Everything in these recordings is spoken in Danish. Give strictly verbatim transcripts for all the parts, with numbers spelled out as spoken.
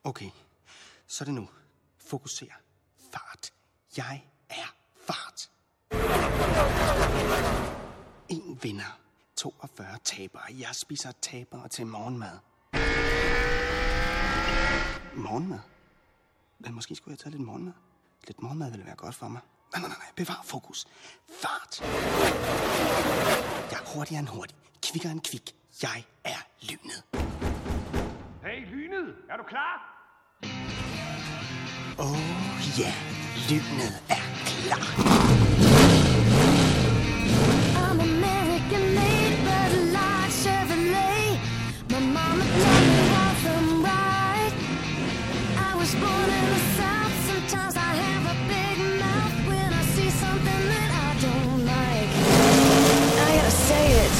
Okay, så er det nu. Fokuser. Fart. Jeg er fart. En vinder. toogfyrre tabere. Jeg spiser tabere til morgenmad. Morgenmad? Men måske skulle jeg tage lidt morgenmad. Lidt morgenmad ville være godt for mig. Nej, nej, nej. Bevar fokus. Fart. Jeg er hurtigere end hurtig. Kvikkere end kvik. Jeg er lynet. Hey, lynet! Er du klar? Åh, oh, ja. Lynet er klar. I'm American made, but like Chevrolet. My mama taught me wrong from right. I was born in the South. Sometimes I have a big mouth when I see something that I don't like. I gotta say it.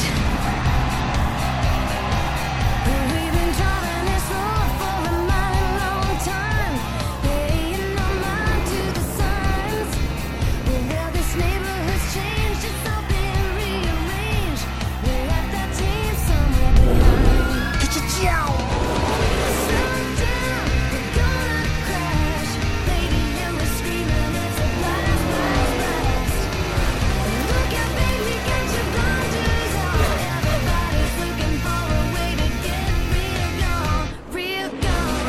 We've been driving this road for a mighty long time, paying no mind to the signs. Well, this neighborhood's changed. It's all been rearranged. We left that team somewhere behind. Ka-cha-chow! Slow down, we're gonna crash. Lady, and we're screaming, it's a blast, blast, blast. Look out, baby, get your blinders on. Everybody's looking for a way to get real gone, real gone.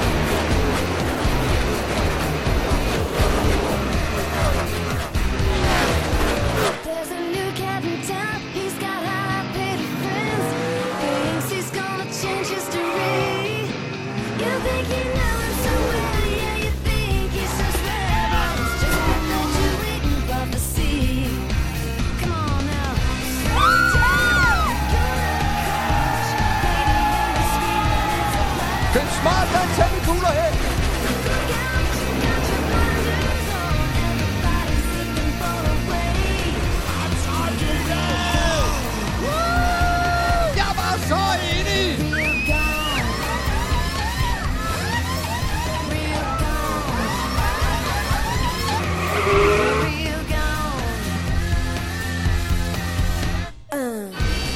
There's a new cat in town. He's got high-paid friends. Thinks he's gonna change history. You think you know him so well, yeah, you think he's so swell, but it's just that you're waiting for the sea. Come on now, slow down, gonna crash. Lady, and we're screaming, it's a blast. Find smart, der er tændekugler her. Look out, you got your blinders on. Everybody's looking for a way. Jeg var så enig! Real gone. Real gone. Real gone. Uh.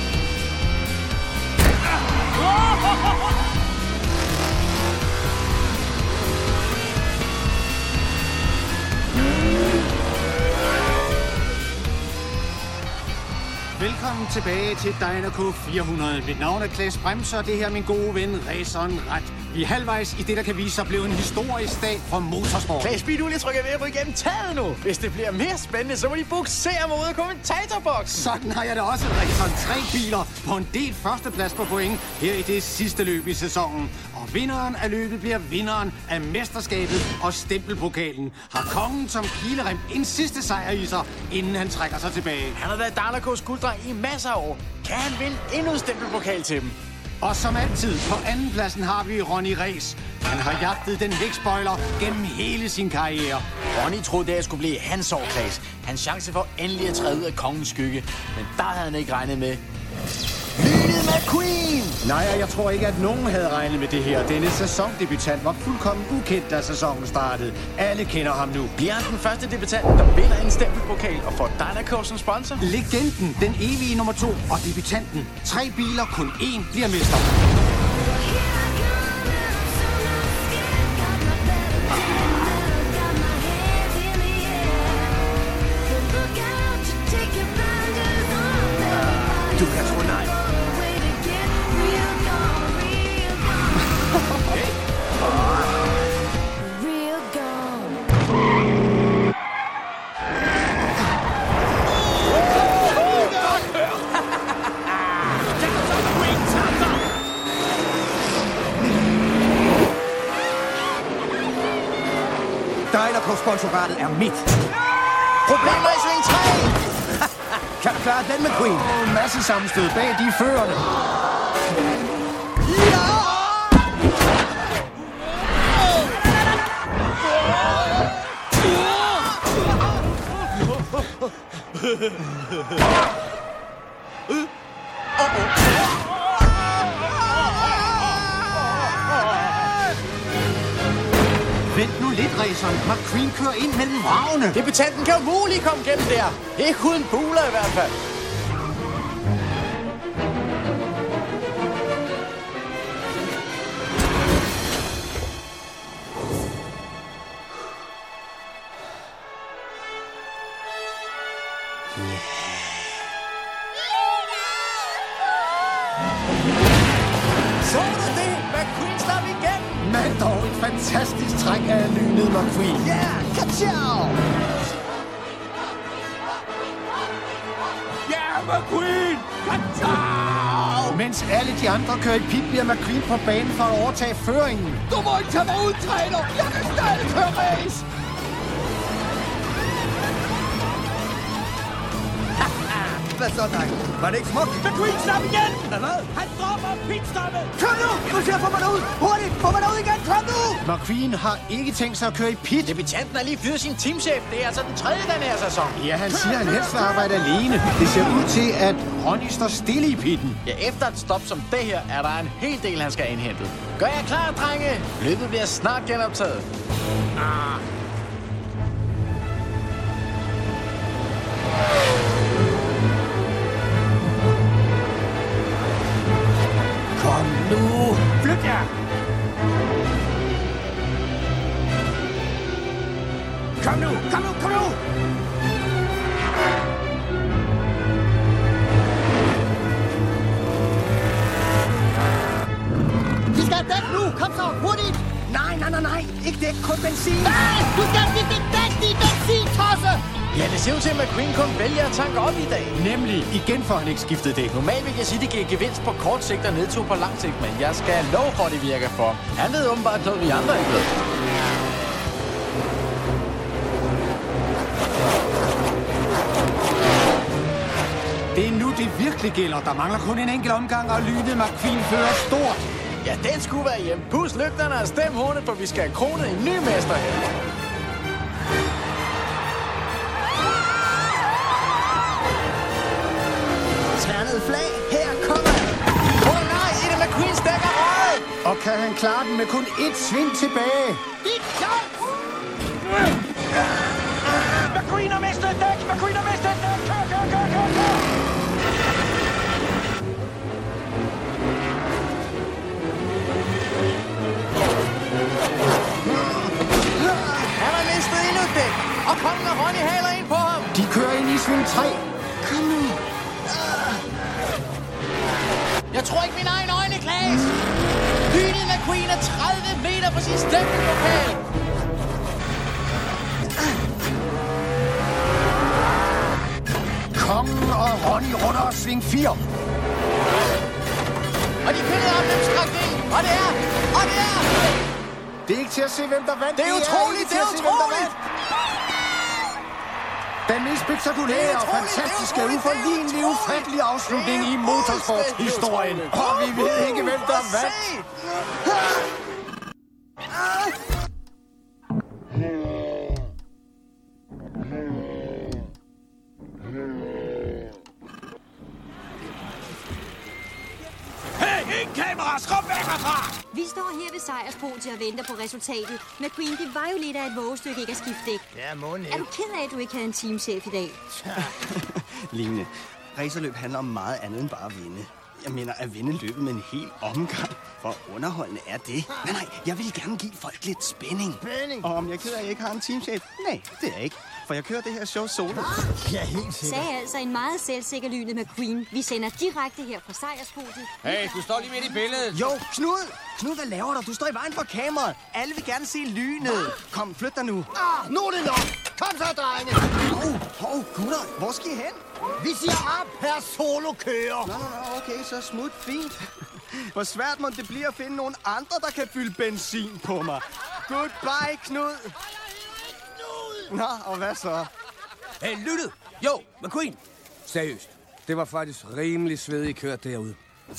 Velkommen tilbage til Dynaco fire hundrede. Mit navn er Claes Bremser, og det her er min gode ven, raceren Ret. Vi er halvvejs i det, der kan vise sig at blive en historisk dag for motorsport. Claes, bliv du lige trykket ved at ryge igennem taget nu. Hvis det bliver mere spændende, så må de buksere mig ud af kommentatorboksen. Sådan har jeg det også, raceren. Tre biler på en del førsteplads på point her i det sidste løb i sæsonen. Og vinderen af løbet bliver vinderen af mesterskabet og stempelpokalen. Har kongen som kilerem en sidste sejr i sig, inden han trækker sig tilbage. Han har været Dynacos gulddreng i masser af år. Kan han vinde endnu en stempelpokal til dem? Og som altid, på andenpladsen har vi Ronny Ræs. Han har jagtet den vækspoiler gennem hele sin karriere. Ronny troede, det skulle blive hans år, Claes. Hans chance for endelig at træde ud af kongens skygge. Men der havde han ikke regnet med. Lynet McQueen! Nej, jeg tror ikke, at nogen havde regnet med det her. Denne sæsondebutant var fuldkommen ukendt, da sæsonen startede. Alle kender ham nu. Bliver han den første debutant, der vinder en stempelpokal og får Dynaco som sponsor? Legenden, den evige nummer to og debutanten. Tre biler, kun én bliver mester. Du kan tro nej. Real gone. Dynaco-sponsoratet er mit. Problemer i sving tre. Kan du klare den, McQueen? En masse sammenstød bag de førerne. Vent nu lidt, raceren. McQueen kører ind mellem vragene. Debutanten kan umuligt komme gennem der. Ikke uden buler i hvert fald. Så du det? McQueen slap igen! Men dog et fantastisk træk af Lynet McQueen. Ja, ka-chow! Ja, McQueen! Ka-chow! Mens alle de andre kører i pit, bliver McQueen på banen for at overtage føringen. Du må ikke tage mig ud, træner! Jeg kan stadig køre race! Hvad så, dreng? Var det ikke smukt? McQueen slap igen! Hvad? Han dropper pitstoppet! Kom nu! Nu skal jeg få mig derud! Hurtigt! Få mig derud igen! Kom nu! McQueen har ikke tænkt sig at køre i pit. Debutanten har lige fyret sin teamchef. Det er altså den tredje den her sæson. Ja, han siger, at han helst vil arbejde alene. Det ser ud til, at Ronny står stille i pitten. Ja, efter et stop som det her, er der en hel del, han skal indhente. Gør jer klar, drenge! Løbet bliver snart genoptaget. Ah. Kom nu! Flyt jer! Kom nu! Kom nu! Kom nu! Vi skal have dæk nu! Kom så! Hurtigt! Nej, nej, nej, nej! Ikke dæk, kun benzin! Nej! Du skal have dit dæk, dit benzin, tosse! Ja, det ser ud til, at McQueen kun vælger at tanke op i dag. Nemlig, igen får han ikke skiftet dæk. Normalt vil jeg sige, at det giver gevinst på kort sigt og nedtog på lang sigt, men jeg skal love for, at det virker for. Han ved åbenbart noget, vi andre ikke ved. Det er nu, det virkelig gælder. Der mangler kun en enkelt omgang, og Lynet McQueen fører stort. Ja, den skulle være hjem. Pus lygterne og stem hornet, for vi skal have kronet en ny mester her. Tværnede flag, her kommer! Åh oh, nej, en af McQueens dæk er røget! Og kan han klare den med kun ét sving tilbage? Dit job! McQueen har mistet et dæk! McQueen har mistet et dæk! Kør, kør, kør, kør, kør! Han har mistet endnu et dæk, og kongen og Ronny haler ind på ham. De kører ind i sving tre. Kom nu! Jeg tror ikke mine egne øjne, Klaas. Lynet McQueen er tredive meter fra sin stempelpokal. Kongen og Ronny runder sving fire. Og de pillede op dem strækningen. Og det er, og det er. Det er ikke til at se, hvem der vandt. Det er utroligt, ikke det er til at se, hvem der utroligt. vandt. Den mest spektakulære og fantastiske, uforlignelige, ufattelige afslutning i motorsportshistorien. Og vi ved ikke, hvem der vandt. Hey, ingen kamera! Skub væk herfra! Vi står her ved sejrspodiet og venter på resultatet. McQueen, det var jo lidt af et vågestykke ikke at skifte dæk. Ja, måne. Er du ked af, at du ikke havde en teamchef i dag? Lignende. Racerløb handler om meget andet end bare at vinde. Jeg mener at vinde løbet med en hel omgang. Hvor underholdende er det? Nej, nej, jeg vil gerne give folk lidt spænding. Spænding? Og om jeg er ked af, at jeg ikke har en teamchef? Nej, det er jeg ikke. For jeg kører det her show solo. Ja, helt sikkert. Sagde altså en meget selvsikker Lynet McQueen. Vi sender direkte her fra sejrspodiet. Hey, du står lige midt i billedet. Jo, Knud! Knud, hvad laver du? Du står i vejen for kameraet. Alle vil gerne se lynet. Kom, flyt dig nu. Ah, nu er det nok! Kom så, drenge! Hov, hov, gutter. Hvor skal I hen? Vi siger op, her solo kører! Nå, nå, nå, okay, så smut, fint. Hvor svært må det blive at finde nogle andre, der kan fylde benzin på mig. Goodbye, Knud. Nå, og hvad så? Hey, lyttet! Jo, McQueen! Seriøst, det var faktisk rimelig svedigt kørt derude.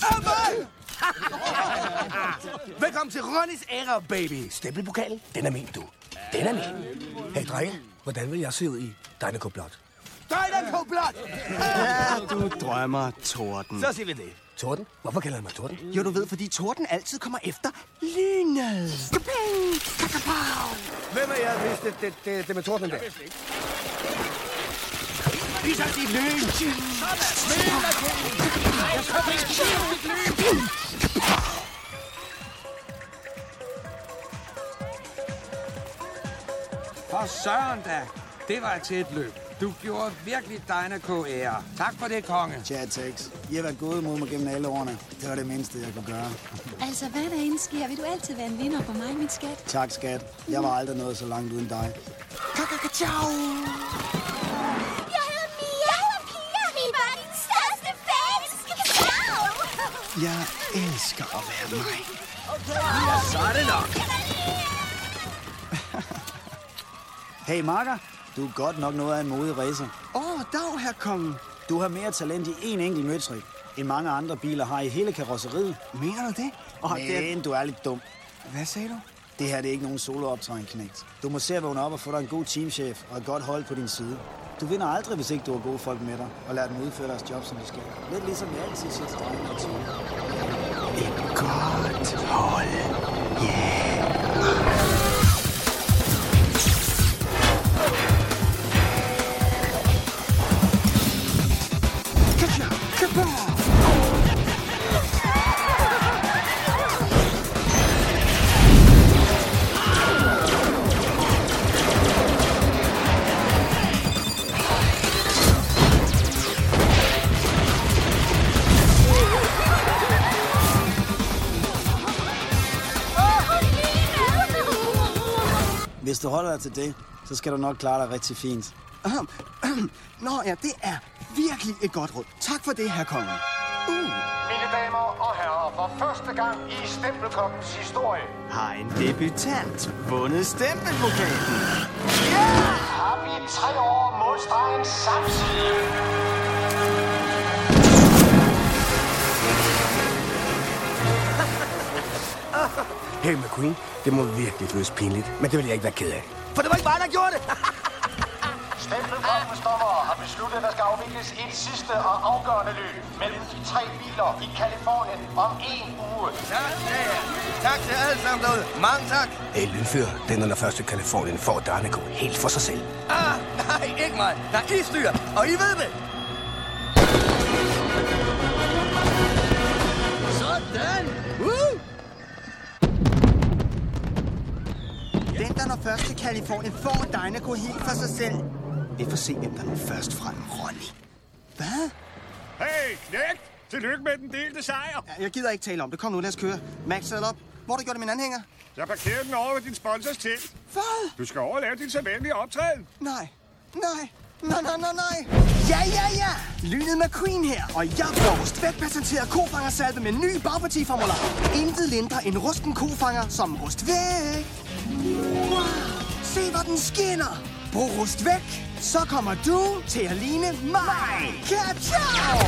Velkommen til Ronnys æra, baby. Stempelpokalen, den er min, du. Den er min. Hey, drenge, hvordan vil jeg se ud i Dynaco Blot? Dynaco Blot! Ja, du drømmer, Torden. Så siger vi det. Torden? Hvorfor kalder han mig Torden? Jo, du ved, fordi Torden altid kommer efter lynet. Skaping! Kakapow! Hvem er jeg, hvis det, det, det, det med Torden der? Vis os dit lyn! For søren da! Det var et tæt løb. Du gjorde virkelig Dynaco ære. Tak for det, konge. Tja, Tex. I har været gode mod mig gennem alle årene. Det var det mindste, jeg kunne gøre. Altså, hvad der end sker, vil du altid være en vinder for mig, mit skat. Tak, skat. Jeg var aldrig noget så langt uden dig. Kakakachau! Jeg hedder Mia. Jeg hedder Pia. Vi var din største fans. Kakakachau! Jeg elsker at være mig. Okay, ja, så er det nok. Hey, Marker. Du er godt nok noget af en modig racer. Åh, oh, dag, herr kongen. Du har mere talent i én enkelt møtrik, end mange andre biler har i hele karosseriet. Mener du det? Oh, Men det... du er lidt dum. Hvad sagde du? Det her det er ikke nogen solooptræden, knægt. Du må se at vågne op og få dig en god teamchef og et godt hold på din side. Du vinder aldrig, hvis ikke du har gode folk med dig, og lader dem udføre deres job, som de skal. Lidt ligesom jeg altid siger til drengene og team. Et godt hold. Yeah. Hvis du holder dig til det, så skal du nok klare dig rigtig fint. Nå ja, det er virkelig et godt råd. Tak for det, herr konge. Uh. Mine damer og herrer, for første gang i Stempelkoppens historie har en debutant vundet stempelpokalen. Ja! Har vi tre år målstregen samtidig. Hey, McQueen, det må virkelig føles pinligt, men det vil jeg ikke være ked af. For det var ikke mig, der gjorde det! Stempelkoppens dommer har besluttet, at der skal afvikles et sidste og afgørende løb mellem de tre biler i Kalifornien om en uge. Tak, ja, ja. Tak til alle sammen derude. Mange tak. Hey, lynfyr, den er den første Kalifornien får Dynaco helt for sig selv. Ah, nej, ikke mig. Der er I styr, og I ved det. Sådan. Woo! Den, der når først til Kalifornien, får Dynaco helt for sig selv. Vi får se, hvem der når først frem, Ronny. Hvad? Hey, knægt! Tillykke med den delte sejr. Ja, jeg gider ikke tale om det. Kom nu, lad os køre. Max, sæt op. Hvor har du gjort det min anhænger? Jeg parkerer den over ved din sponsors telt. Hvad? Du skal overleve din sædvanlige optræden. Nej, nej, nej, nej, nej, nej. Ja, ja, ja. Lynet McQueen her. Og jeg får Rustvæk præsenterer kofangersalve med ny bagpartiformular. Intet lindrer en rusten kofanger som Rustvæk. Wow, se hvor den skinner. Brug Rustvæk, så kommer du til at ligne mig. Ka-chow!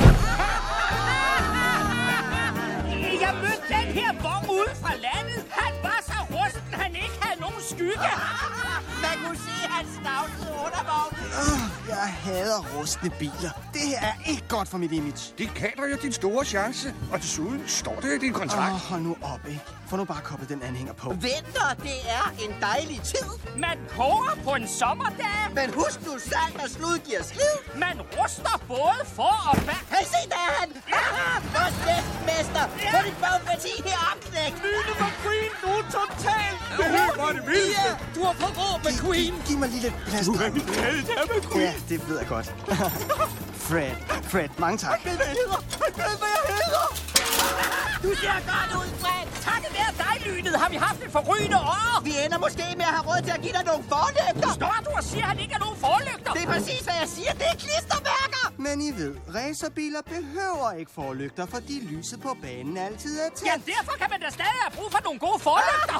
Jeg mødte den her vogn ude fra landet. Han var så rusten, han ikke havde nogen skygge. Man kunne se hans snavsede undervogn. Uh, jeg hader rustne biler. Det her er ikke godt for mit image. Det kater jo din store chance. Og desuden står det i din kontrakt. Åh, oh, hold nu op, ikke? Få nu bare koppet den anhænger på. Vinter, det er en dejlig tid. Man koger på en sommerdag. Men husk nu, salt og slud giver slid. Man ruster både for og bag. Hey, se, der er han. Vores næstmester. Få dit bagparti herom, knæk. Lyne McQueen, du er totalt. Det her var det vildeste. Du har fået råd, McQueen. Giv, giv mig lige lidt plads. Du er mit held, her, McQueen. Ja, det ved jeg godt. Fred, Fred, mange tak. Han ved, hvad jeg hedder. Han ved, hvad jeg hedder. Du ser godt ud, Fred. Takket være dig, Lynet, har vi haft et forrygende år. Vi ender måske med at have råd til at give dig nogle forlygter. Står du og siger, at han ikke er nogen forlygter? Det er præcis, hvad jeg siger. Det er klistermærker. Men I ved, racerbiler behøver ikke forlygter, fordi lyset på banen altid er tæt. Ja, derfor kan man da stadig have brug for nogle gode forlygter.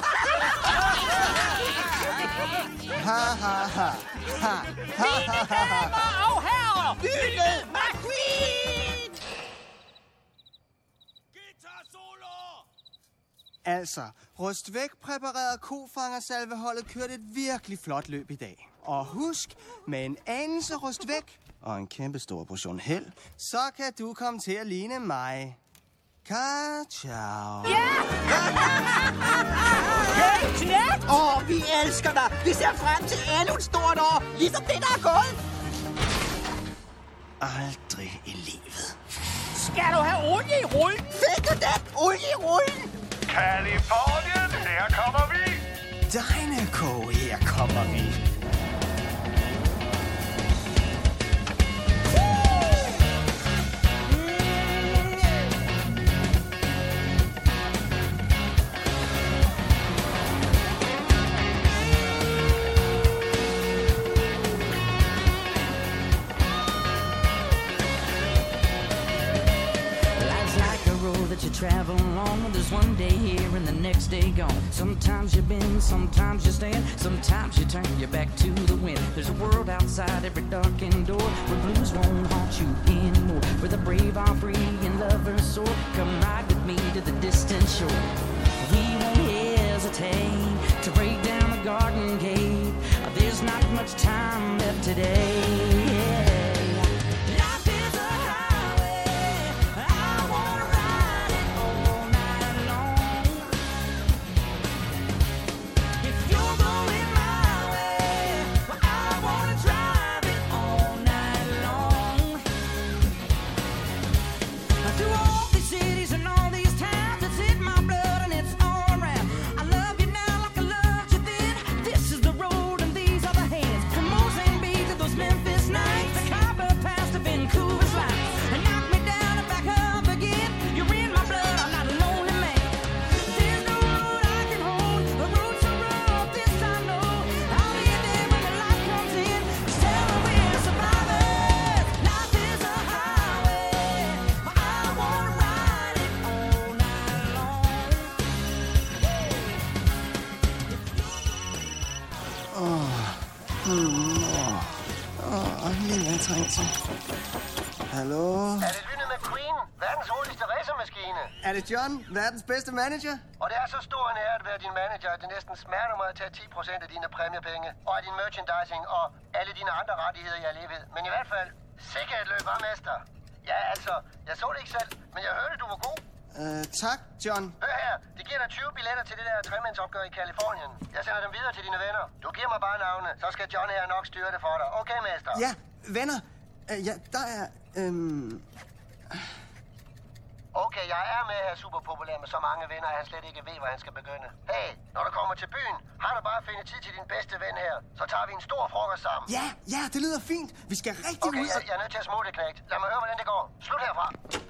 Ha, ha, ha. Ha, ha, Mine damer og herrer, Lynet McQueen! Altså, Rustvæk præpareret kofangersalveholdet kørte et virkelig flot løb i dag. Og husk, med en anelse Rustvæk og en kæmpe stor portion held, så kan du komme til at ligne mig. Ka-chow. Ja! Hey, knægt! Åh, oh, vi elsker dig. Vi ser frem til endnu et stort år, ligesom det, der er gået. Aldrig i livet. Skal du have olie i rullen? Fik du den? Olie i rullen? Kalifornien, her kommer vi. Dynaco, her kommer vi. you travel along. There's one day here and the next day gone. Sometimes you bend, sometimes you stand, sometimes you turn your back to the wind. There's a world outside every darkened door where blues won't haunt you anymore. Where the brave are free and lovers soar. Come ride with me to the distant shore. We won't hesitate to break down the garden gate. There's not much time left today. Hallo? Er det Lynet McQueen? Verdens hurtigste racermaskine? Er det John? Verdens bedste manager? Og det er så stor en ære at være din manager, at det næsten smerter mig at tage ti procent af dine præmiepenge, og af din merchandising og alle dine andre rettigheder i alligevel. Men i hvert fald, sikkert et løb, mester. Ja, altså, jeg så det ikke selv, men jeg hørte, du var god. Øh, tak, John. Hør her, de giver dig tyve billetter til det der tremandsopgør i Kalifornien. Jeg sender dem videre til dine venner. Du giver mig bare navne, så skal John her nok styre det for dig. Okay, mester? Ja, venner. Uh, ja, der er... Øhm... Okay, jeg er med her super populær med så mange venner, at han slet ikke ved, hvor han skal begynde. Hey, når du kommer til byen, har du bare at finde tid til din bedste ven her. Så tager vi en stor frokost sammen. Ja, ja, det lyder fint. Vi skal rigtig okay, ud. Okay, jeg, jeg er nødt til at smutte, knægt. Lad mig høre, hvordan det går. Slut herfra.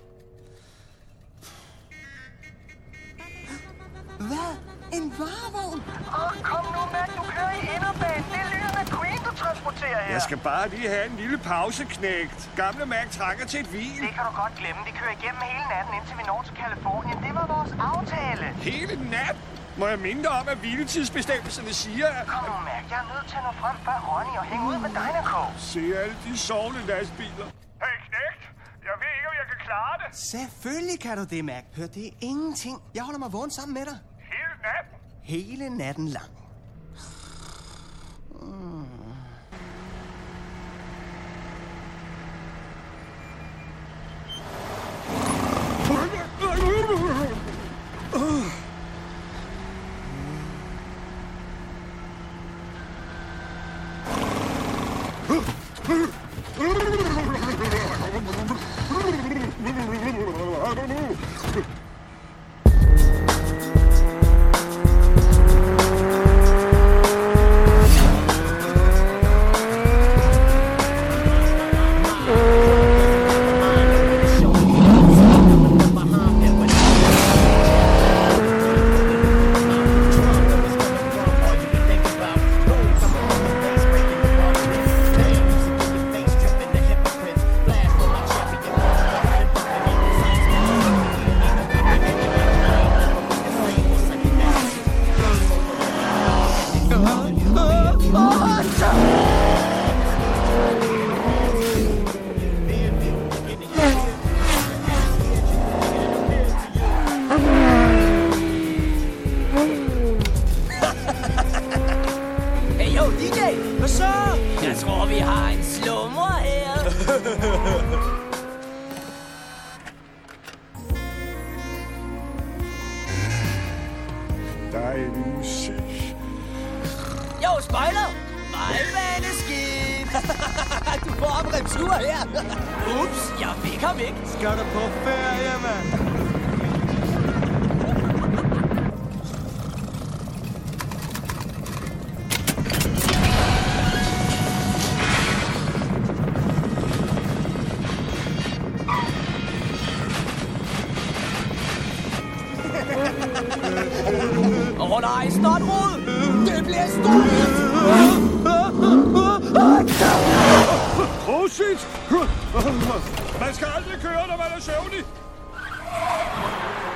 Hvad? En varevogn? Åh, oh, kom nu, Mac. Du kører i inderbanen. Det er Lynet McQueen, du transporterer her. Jeg skal bare lige have en lille pause, knægt. Gamle Mac trænger til et hvil. Det kan du godt glemme. Vi kører igennem hele natten, indtil vi når til Kalifornien. Det var vores aftale. Hele nat? Må jeg minde om, at hviletidsbestemmelserne siger, at... Kom nu, Mac. Jeg er nødt til at nå frem før Ronny og hænge ud med Dynaco. Se alle de sovende lastbiler. Hey, knægt. Jeg ved ikke, om jeg kan klare det. Selvfølgelig kan du det, Mac. Hør, det er ingenting. Jeg holder mig vågen sammen med dig. Hele natten? Hele natten lang. Mm. Dejlig musik. Jo, spoiler! Vejbaneskib! Du får op retur her. Ups, jeg fik ham ikke. Skal du på ferie, mand? Åh oh, nej, snart rod! Det bliver stort! Prosit! Man skal aldrig køre, når man er søvnig!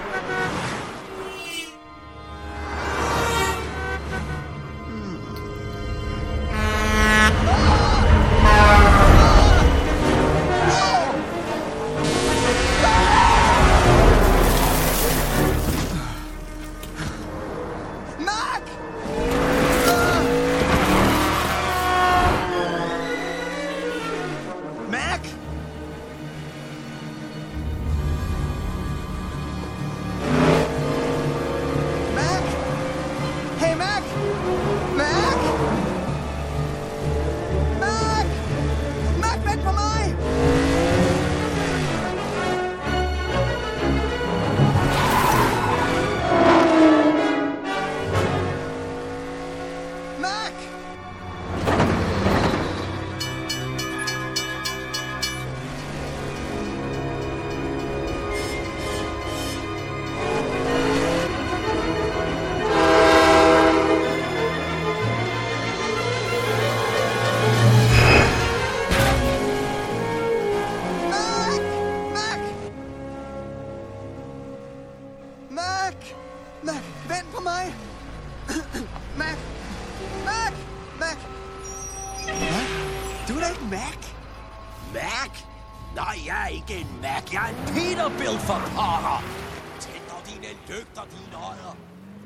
Mac! Mac, vent på mig! Mac! Mac! Mac! Hvad? Du er da ikke Mac? Mac? Nej, jeg er ikke en Mac. Jeg er en Peterbilt for pokker. Tænder dine lygter, dine ådder.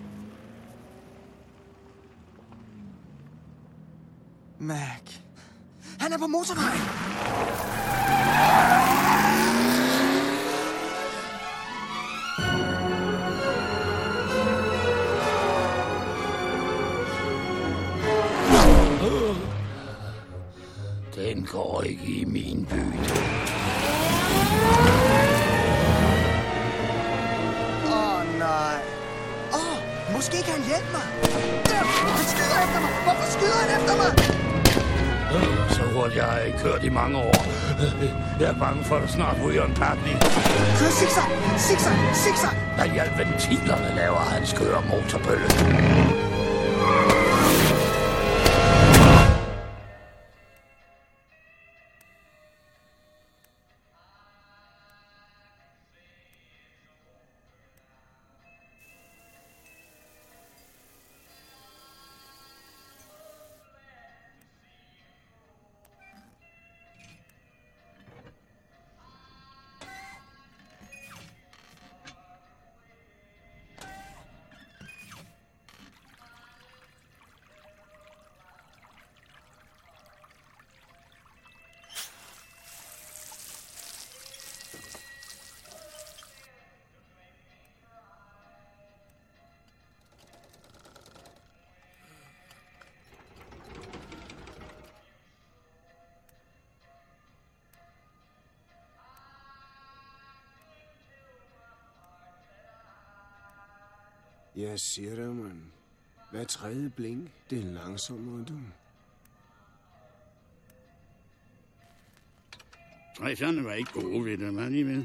Mac. Han er på motorvejen. Den går ikke i min by. Åh, oh, nej. Åh, oh, måske kan han hjælpe mig. Han skyder efter mig. Hvorfor skyder han efter mig? Så hurtigt har jeg ikke kørt i mange år. Jeg er bange for, at der snart ryger en pakning. Kør zigzag, zigzag, zigzag. Hvad i alle ventilerne laver hans kører motorbølle? Jeg siger dig, mand. Hver tredje blink, det er langsommere, du. tresserne var ikke gode ved det, man alligevel.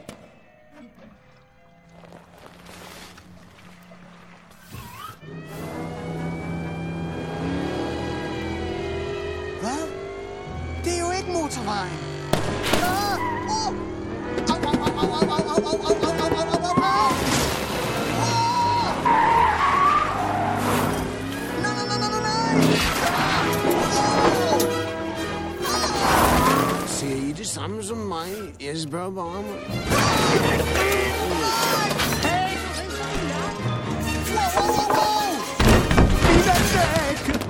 Hvad? Det er jo ikke motorvejen. Ah! Oh! Au, au, au, au, au, au, au, au, au, au, au, au, au! Ser I det samme som mig? Jeg spørger bare mig. Hey! Wow, wow, wow, wow! Bibertæk!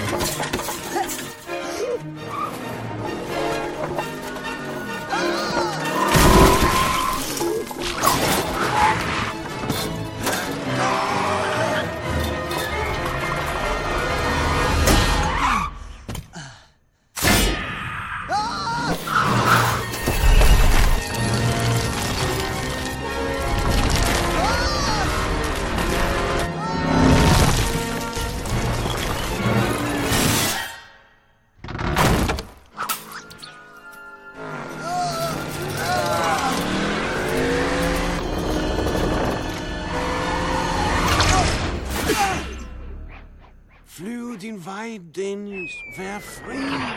Flyv din vej, Dennis. Vær fri.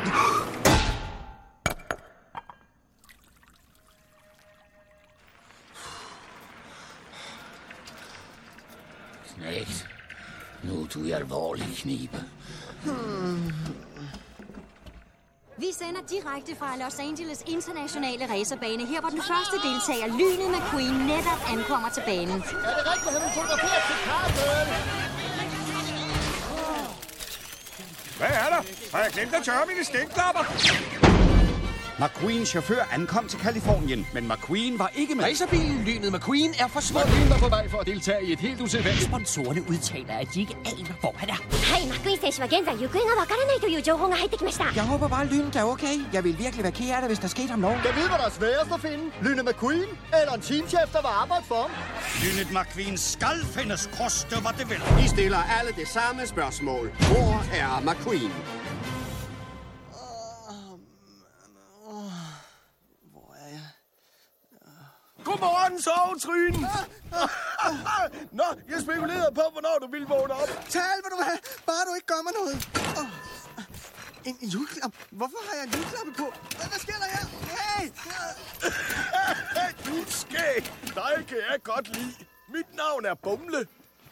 Knægt, nu er du i alvorlig knibe. Hmm. Vi sender direkte fra Los Angeles internationale racerbane, her hvor den første deltager, Lynet McQueen, netop ankommer til banen. Er det rigtigt, at han vil fotografere til Carvel? Hvad er der? Har jeg glemt at tørre mine stikklapper? McQueens chauffør ankom til Kalifornien, men McQueen var ikke med. Racerbilen Lynet McQueen er forsvundet. McQueen var på vej for at deltage i et helt usædvanligt. Sponsorerne udtaler, at de ikke aner, hvor han er. Hej, McQueen選手は現在行方がわからないという情報が入ってきました。 Jeg håber bare, at Lynet er okay. Jeg vil virkelig være ked af det, hvis der skete ham noget. Jeg ved, hvad der er sværest at finde. Lynet McQueen eller en teamchef, der vil arbejde for ham. Lynet McQueen skal findes, koste hvad det vil. I stiller alle det samme spørgsmål. Hvor er McQueen? Godmorgen, sovetryn! Nå, jeg spekulerede på, hvornår du ville vågne op. Tal, hvad du vil have. Bare du ikke gør mig noget. Oh. En juleklap? Hvorfor har jeg en juleklappe på? Hvad, hvad sker der her? Hey! Du er skæg. Dig kan jeg godt lide. Mit navn er Bumle.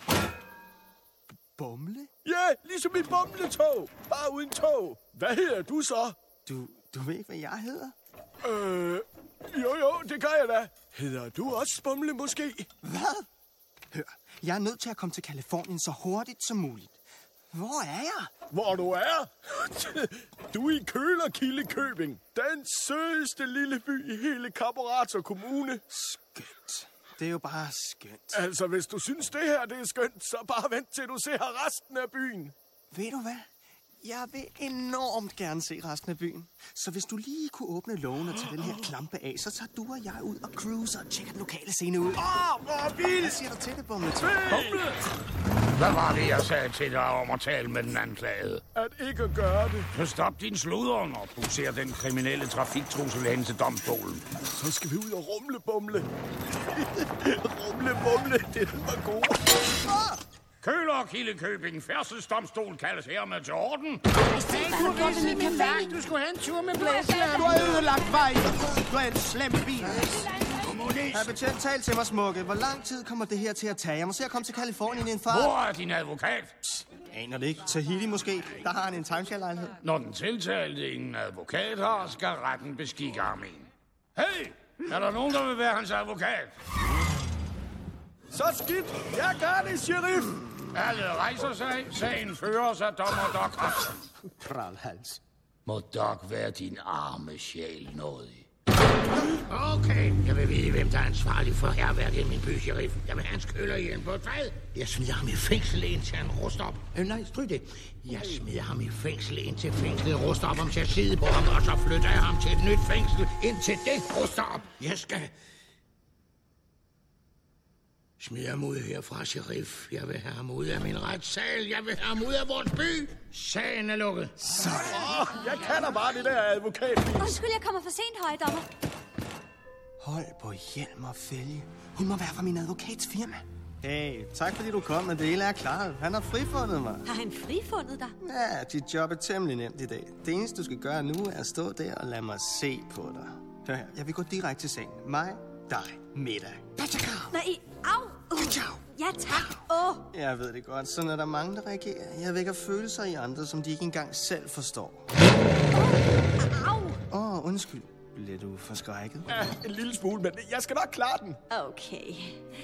Bumle? Ja, ligesom i bumletog. Bare uden tog. Hvad hedder du så? Du, du ved ikke, hvad jeg hedder? Øh, jo jo, det gør jeg da. Hedder du også Bumle måske? Hvad? Hør, jeg er nødt til at komme til Californien så hurtigt som muligt. Hvor er jeg? Hvor du er? Du er i Kølerkildekøbing. Den sødeste lille by i hele Kapperator Kommune. Skønt. Det er jo bare skønt. Altså, hvis du synes, det her det er skønt, så bare vent til du ser resten af byen. Ved du hvad? Jeg vil enormt gerne se resten af byen. Så hvis du lige kunne åbne lågen og tage den her klampe af, så tager du og jeg ud og cruiser og tjekker den lokale scene ud. Åh, oh, hvor vildt! Hvad siger du til det, Bumle? Bumle! Hvad var det, jeg sagde til dig om at tale med den anklagede? At ikke gøre det. Så stop din sluderen og buser den kriminelle trafiktrussel hen til domstolen. Så skal vi ud og rumle, Bumle. rumle, Bumle, det var god. Ah! Kølerkildekøbing færdselsdomstol kaldes hermed til orden. Du skulle have en tur med blæselappen. Du har ødelagt vej. Du er en slem bil. Herr betjent, tal til mig, smukke. Hvor lang tid kommer det her til at tage? Jeg må se at komme til Californien i en far. Hvor er din advokat? Psst, aner det ikke. Tahiti måske. Der har han en timeshare-lejlighed. Når den tiltalte ingen advokat har, skal retten beskikke ham en. Hey! Er der nogen, der vil være hans advokat? Så skidt. Jeg gør det, sheriff. Alle rejser sig. Sagen føres af dommer Doc Hudson. Pralhals. Må Doc være din arme sjæl nådig. Okay, jeg vil vide, hvem der er ansvarlig for herværket i min by, sheriff. Jeg vil have hans kølerhjelm på et fad. Jeg smider ham i fængsel indtil han ruster op. Øh, nej, stryg det. Jeg smider ham i fængsel indtil fængslet ruster op, om til at sidde på ham, og så flytter jeg ham til et nyt fængsel, indtil det ruster op. Jeg skal... Smid ham ud herfra, sheriff. Jeg vil have ham ud af min retssal. Jeg vil have ham ud af vores by. Sagen er lukket. Sådan. Oh, jeg kan da bare det der advokat. Undskyld, jeg kommer for sent, højdommer. Hold på hjelm og fælge. Hun må være fra min advokats firma. Hey, tak fordi du kom, men det hele er klart. Han har frifundet mig. Har han frifundet dig? Ja, dit job er temmelig nemt i dag. Det eneste, du skal gøre nu, er at stå der og lade mig se på dig. Hør her, jeg vil gå direkte til sengen. Mig, dig, middag. Nej, au! Uh. Ja, tak. Åh. Oh. Jeg ved det godt. Sådan er der mange, der reagerer. Jeg vækker følelser i andre, som de ikke engang selv forstår. Au! Åh, oh, undskyld. Bliver du forskrækket? Ja, en lille smule, men jeg skal nok klare den. Okay.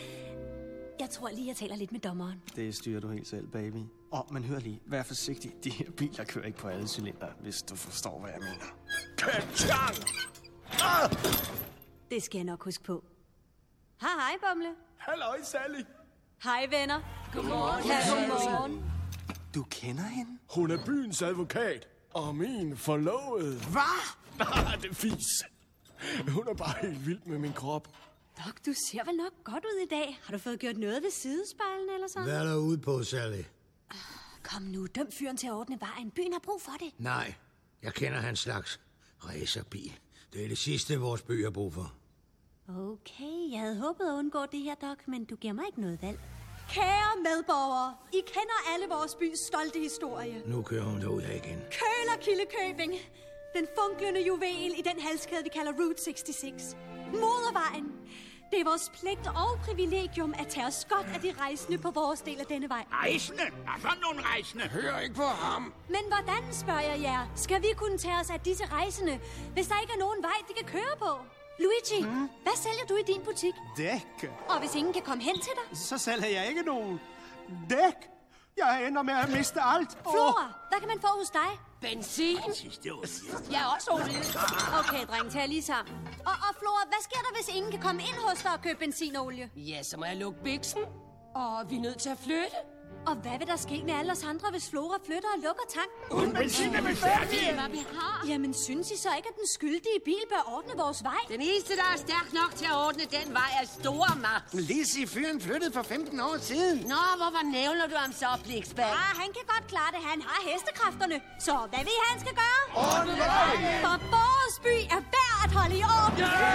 Jeg tror lige, jeg taler lidt med dommeren. Det styrer du helt selv, baby. Åh, oh, men hør lige. Vær forsigtig. De her biler kører ikke på alle cylinder, hvis du forstår, hvad jeg mener. Kachang! Ah! Det skal jeg nok huske på. Hej, hej, Bumle. Halløj, Sally. Hej, venner. Godmorgen. Ja, godmorgen. Du kender hende? Hun er byens advokat. Og min forlovede. Hvad? Det er fis. Hun er bare helt vild med min krop. Dok, du ser vel nok godt ud i dag. Har du fået gjort noget ved sidespejlen eller sådan? Hvad er der ude på, Sally? Kom nu, døm fyren til at ordne vejen. Byen har brug for det. Nej, jeg kender hans slags racerbil. Det er det sidste, vores by har brug for. Okay, jeg havde håbet at undgå det her, Doc, men du giver mig ikke noget valg. Kære medborgere, I kender alle vores bys stolte historie. Nu kører hun derud af igen. Kølerkildekøbing. Den funklende juvel i den halskæde, vi kalder Route seksogtres. Motorvejen. Det er vores pligt og privilegium at tage os godt af de rejsende på vores del af denne vej. Rejsende? Der er sådan nogle rejsende. Hør ikke på ham. Men hvordan, spørger jeg jer, skal vi kunne tage os af disse rejsende, hvis der ikke er nogen vej, de kan køre på? Luigi, mm. hvad sælger du i din butik? Dæk. Og hvis ingen kan komme hen til dig? Så sælger jeg ikke nogen dæk. Jeg ender med at miste alt. Flora, hvad kan man få hos dig? Benzin. Jeg er også olie. Okay, dreng, tag lige sammen. Og, og Flora, hvad sker der, hvis ingen kan komme ind hos dig og købe benzinolie? Ja, så må jeg lukke biksen. Og vi er nødt til at flytte. Og hvad vil der ske med alle os andre, hvis Flora flytter og lukker tanken? Uden benzin er vi færdige. Hvad vi har. Jamen, synes I så ikke, at den skyldige bil bør ordne vores vej? Den eneste, der er stærk nok til at ordne den vej, er Store Max. Lizzie, fyren flyttede for femten år siden. Nå, hvorfor nævner du ham så, Bliksbag? Ah, han kan godt klare det. Han har hestekræfterne. Så hvad vil I, han skal gøre? Ordne vej! For vores by er værd at holde i orden.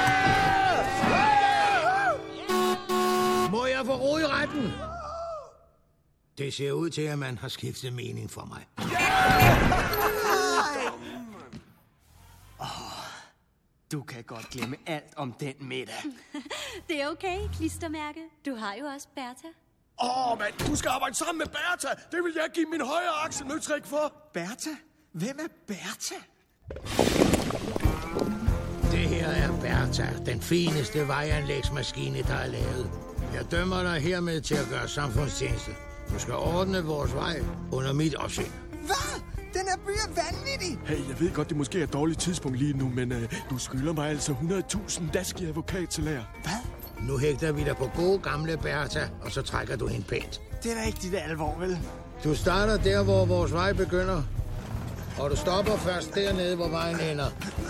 Yeah! Må jeg få ro i retten? Det ser ud til, at man har skiftet mening for mig. Oh, Du kan godt glemme alt om den middag. Det er okay, klistermærke. Du har jo også Bertha. Åh, oh, mand, du skal arbejde sammen med Bertha. Det vil jeg give min højre aksel møtrik for. Bertha? Hvem er Bertha? Det her er Bertha, den fineste vejanlægsmaskine, der er lavet. Jeg dømmer dig hermed til at gøre samfundstjeneste. Du skal ordne vores vej under mit opsyn. Hvad? Den her by er vanvittig! Hey, jeg ved godt, det måske er et dårligt tidspunkt lige nu, men øh, du skylder mig altså hundrede tusind dask i advokatsalær. Hvad? Nu hægter vi dig på gode gamle Bertha, og så trækker du hende pænt. Det er da ikke dit alvor, vel? Du starter der, hvor vores vej begynder, og du stopper først dernede, hvor vejen ender.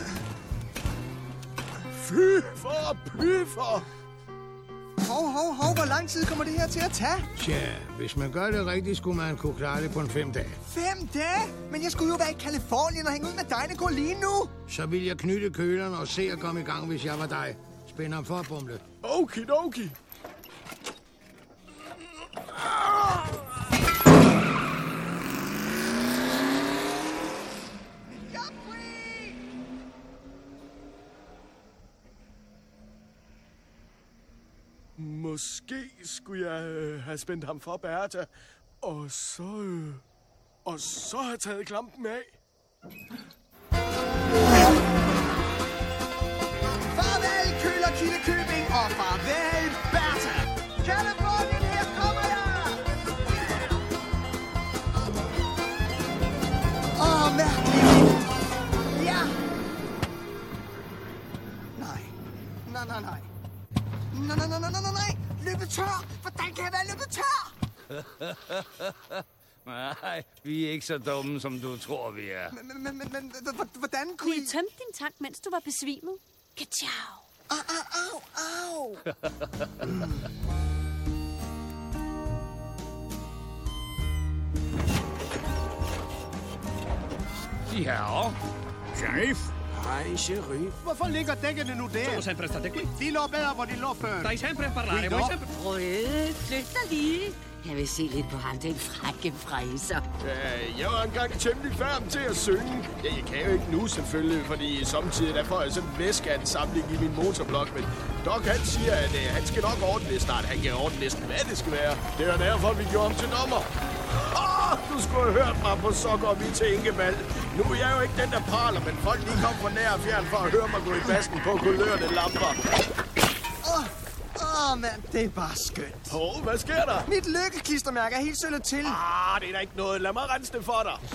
Fy for pyfer! Hov, hov, hov, hvor lang tid kommer det her til at tage? Tja, hvis man gør det rigtigt, skulle man kunne klare det på en fem dage. Fem dage? Men jeg skulle jo være i Californien og hænge ud med Dynacor lige nu. Så ville jeg knytte køleren og se at komme i gang, hvis jeg var dig. Spænd ham for at bumle. Okidoki. Måske skulle jeg øh, have spændt ham for Bertha, og så... Øh, og så have taget klampen af. Farvel, Kølerkildekøbing, og farvel, Bertha! Californien, her kommer jeg! Åh, oh, mærkeligt! Ja! Nej. Nej, nej, nej. Nej, nej, nej, nej, nej, nej! Løbet tør! Hvordan kan jeg være løbet tør? Nej, vi er ikke så dumme, som du tror, vi er. Men, men, men, men hvordan kunne I... Vi tømte din tank, mens du var besvimet. Ka-chow! Au, au, au, au! De herrer. Sheriff. Hej, sheriff. Hvorfor ligger dækkene nu der? Sono sempre state qui. De lå bedre, hvor de lå før. Stai sempre a parlare, vuoi sempre... Røde, flyt dig lige. Jeg vil se lidt på ham, den frække fræser. Ja, jeg var engang temmelig færdig til at synge. Ja, jeg kan jo ikke nu selvfølgelig, fordi samtidig der får jeg sådan en væskeansamling i min motorblok. Men Doc han siger, at uh, han skal nok ordne det snart. Han kan ordne næsten, hvad det skal være. Det er derfor, vi gjorde ham til dommer. Åh, oh, du skulle have hørt mig på Sokker og vi til Ingevalg. Nu er jeg jo ikke den, der praler, men folk lige kom fra nær og fjern for at høre mig gå i bassen på kulørende lamper. Åh, oh, oh, mand, det er bare skønt. Åh, oh, hvad sker der? Mit lykkeklistermærke er helt søllet til. Ah, det er da ikke noget. Lad mig rense det for dig.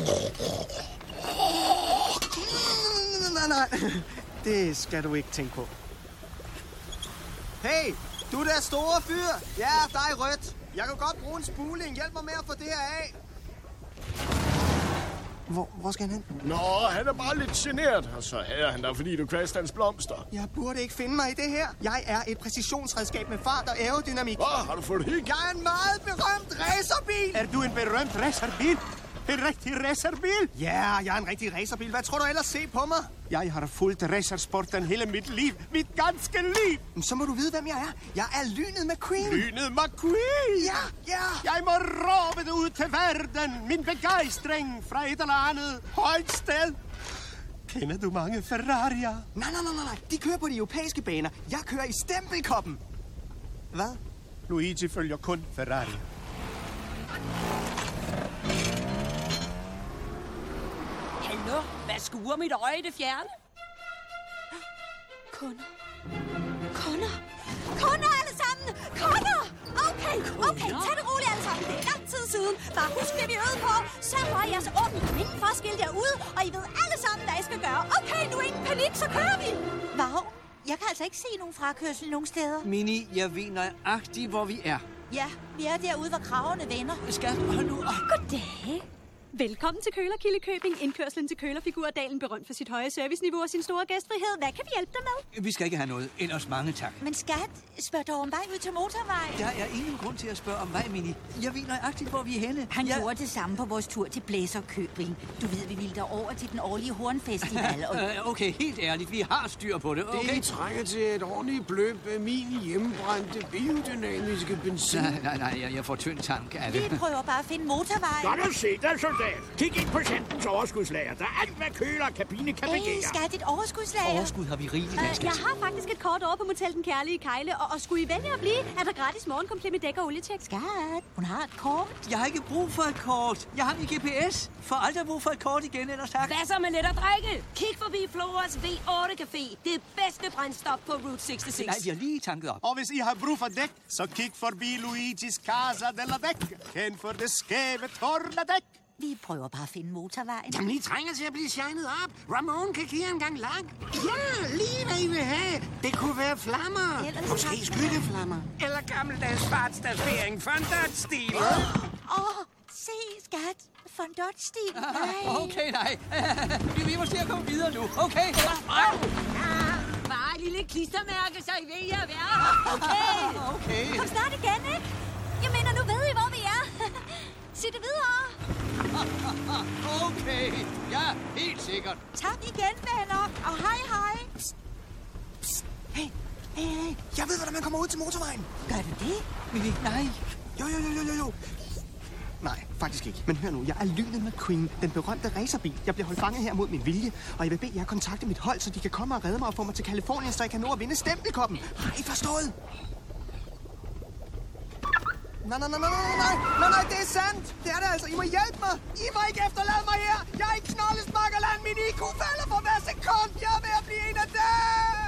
Nej, nej, det skal du ikke tænke på. Hey, du der store fyr. Ja, dig rødt. Jeg kan godt bruge en spuling. Hjælp mig med at få det her af. Hvor, hvor skal han hen? Nå, han er bare lidt genert. Og så hader han dig, fordi du kvæster hans blomster. Jeg burde ikke finde mig i det her. Jeg er et præcisionsredskab med fart og aerodynamik. Åh, har du fået hik? Jeg er en meget berømt racerbil. Er du en berømt racerbil? En rigtig racerbil? Ja, jeg er en rigtig racerbil. Hvad tror du ellers se på mig? Jeg har fulgt racersporten hele mit liv. Mit ganske liv. Så må du vide, hvem jeg er. Jeg er Lynet McQueen. Lynet McQueen? Ja, ja. Jeg må råbe det ud til verden. Min begejstring fra et eller andet højt sted. Kender du mange Ferrari'er? Nej, nej, nej, nej. De kører på de europæiske baner. Jeg kører i stempelkoppen. Hvad? Luigi følger kun Ferrari. Hallo? Hvad skuer mit øje i det fjerne? Kunder. Kunder. Kunder alle sammen. Kunder. Okay, okay. Tag det roligt alle sammen. Det er lang tid siden. Bare husk det, vi øvede på. Sørg for, at jeres ordentlige mindeforskil derude. Og I ved alle sammen, hvad I skal gøre. Okay, nu er ingen panik, så kører vi. Hvad? Jeg kan altså ikke se nogen frakørsel nogen steder. Mini, jeg ved nøjagtigt, hvor vi er. Ja, vi er derude, hvor kravene vender. Skat, hold nu op. Goddag. Velkommen til Kølerkildekøbing. Indkørslen til Kølerfigurdalen, berømt for sit høje serviceniveau og sin store gæstfrihed. Hvad kan vi hjælpe dig med? Vi skal ikke have noget. Ellers mange tak. Men skat, spørg dog om vej ud til motorvejen. Der er ingen grund til at spørge om vej, Mini. Jeg ved nøjagtigt, hvor vi er henne. Han jeg... gjorde det samme på vores tur til Blæserkøbing. Du ved, vi ville derover til den årlige hornfestival. Og... okay, helt ærligt. Vi har styr på det. Okay? Det trænger til et ordentligt bløb af min hjemmebrændte biodynamiske benzin. Nej, nej, nej. Jeg, jeg får tynd tank af det. Vi prøver bare at finde motorvejen. Godt at se dig, soldat. stat. Kig ind på centrens overskudslager. Der er alt, hvad køler og kabine kan begære. Hey, skat, et overskudslager. Overskud har vi rigeligt af, Uh, skat. jeg har faktisk et kort over på Motel Den Kærlige Kejle, og, og skulle I vælge at blive, er der gratis morgenkomplet med dæk og olietjek. Skat, hun har et kort. Jeg har ikke brug for et kort. Jeg har min G P S. For aldrig brug for et kort igen, ellers tak. Hvad så med let at drikke? Kig forbi Floras V otte Café. Det bedste brændstof på Route seksogtres. Nej, vi har lige tanket op. Og hvis I har brug for dæk, så kig forbi Luigi's Casa della Dæk. Kendt for det skæve tårnedæk. Vi prøver bare at finde motorvejen. Jamen, I trænger til at blive shined op. Ramon kan give jer en gang lang. Ja, lige hvad I vil have. Det kunne være flammer. Ellers Måske tak. skyggeflammer. Eller gammeldags fartstaffering. Fondot-stil. Åh, oh, se, skat. Fondot-stil. Nej. Okay, nej. Vi, vi må se at komme videre nu. Okay. Bare et lille klistermærke, så I ved, jeg er værre. Okay. Okay. Kom snart igen, ikke? Jeg mener, nu ved I, hvor vi er. Sig det videre. Okay. Ja, helt sikkert. Tak igen, venner. Og hej, hej. Psst. Psst. Hey, hey, hey. Jeg ved, hvordan man kommer ud til motorvejen. Gør du det? Mini, nej. Jo, jo, jo, jo, jo, jo. Nej, faktisk ikke. Men hør nu, jeg er Lynet McQueen, den berømte racerbil. Jeg bliver holdt fanget her mod min vilje, og jeg vil bede jer kontakte mit hold, så de kan komme og redde mig og få mig til Californien, så jeg kan nå at vinde stempelkoppen. Har I forstået? Nej, nej, nej, nej, nej, nej, nej, nej, det er sandt. Det er det altså. I må hjælpe mig. I må ikke efterlade mig her. Jeg er i knoldesmakkerland. Min I Q falder for hver sekund. Jeg er ved at blive en af dem.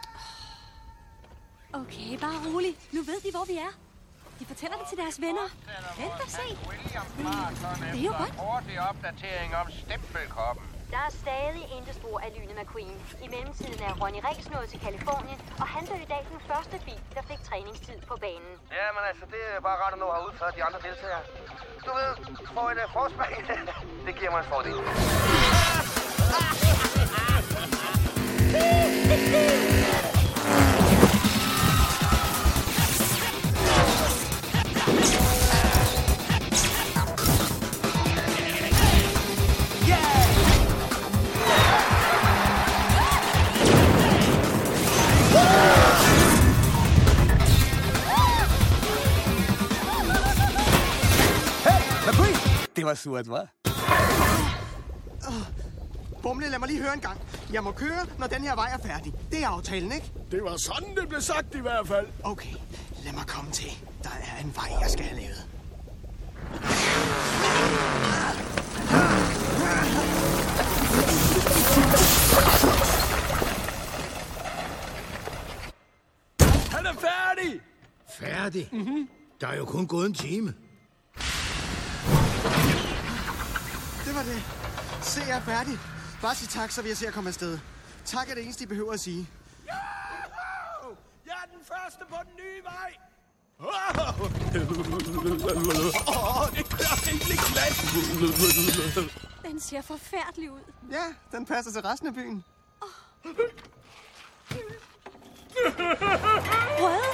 Okay, bare rolig. Nu ved de, hvor vi er. De fortæller det til deres venner. Vent og se. Det er jo godt. Hurtig opdatering om stempelkoppen. Der er stadig intet spor af Lynet McQueen. I mellemtiden er Ronny Rex nået til Californien, og han blev i dag den første bil, der fik træningstid på banen. Ja, men altså, det er bare rart at nå at udføre de andre deltagere. Du ved, få et uh, forspring. Det giver mig en fordel. Det var surt, hva'? Oh, Bumle, lad mig lige høre en gang. Jeg må køre, når den her vej er færdig. Det er aftalen, ikke? Det var sådan, det blev sagt i hvert fald. Okay, lad mig komme til. Der er en vej, jeg skal have lavet. Han er færdig! Færdig? Mm-hmm. Der er jo kun gået en time. Det var det. Se, jeg er færdig. Bare sig tak, så vil jeg se at komme afsted. Tak er det eneste, I behøver at sige. Yo! Jeg er den første på den nye vej! Åh, oh, det kører rigtig glat. Den ser forfærdelig ud. Ja, den passer til resten af byen. Hvad?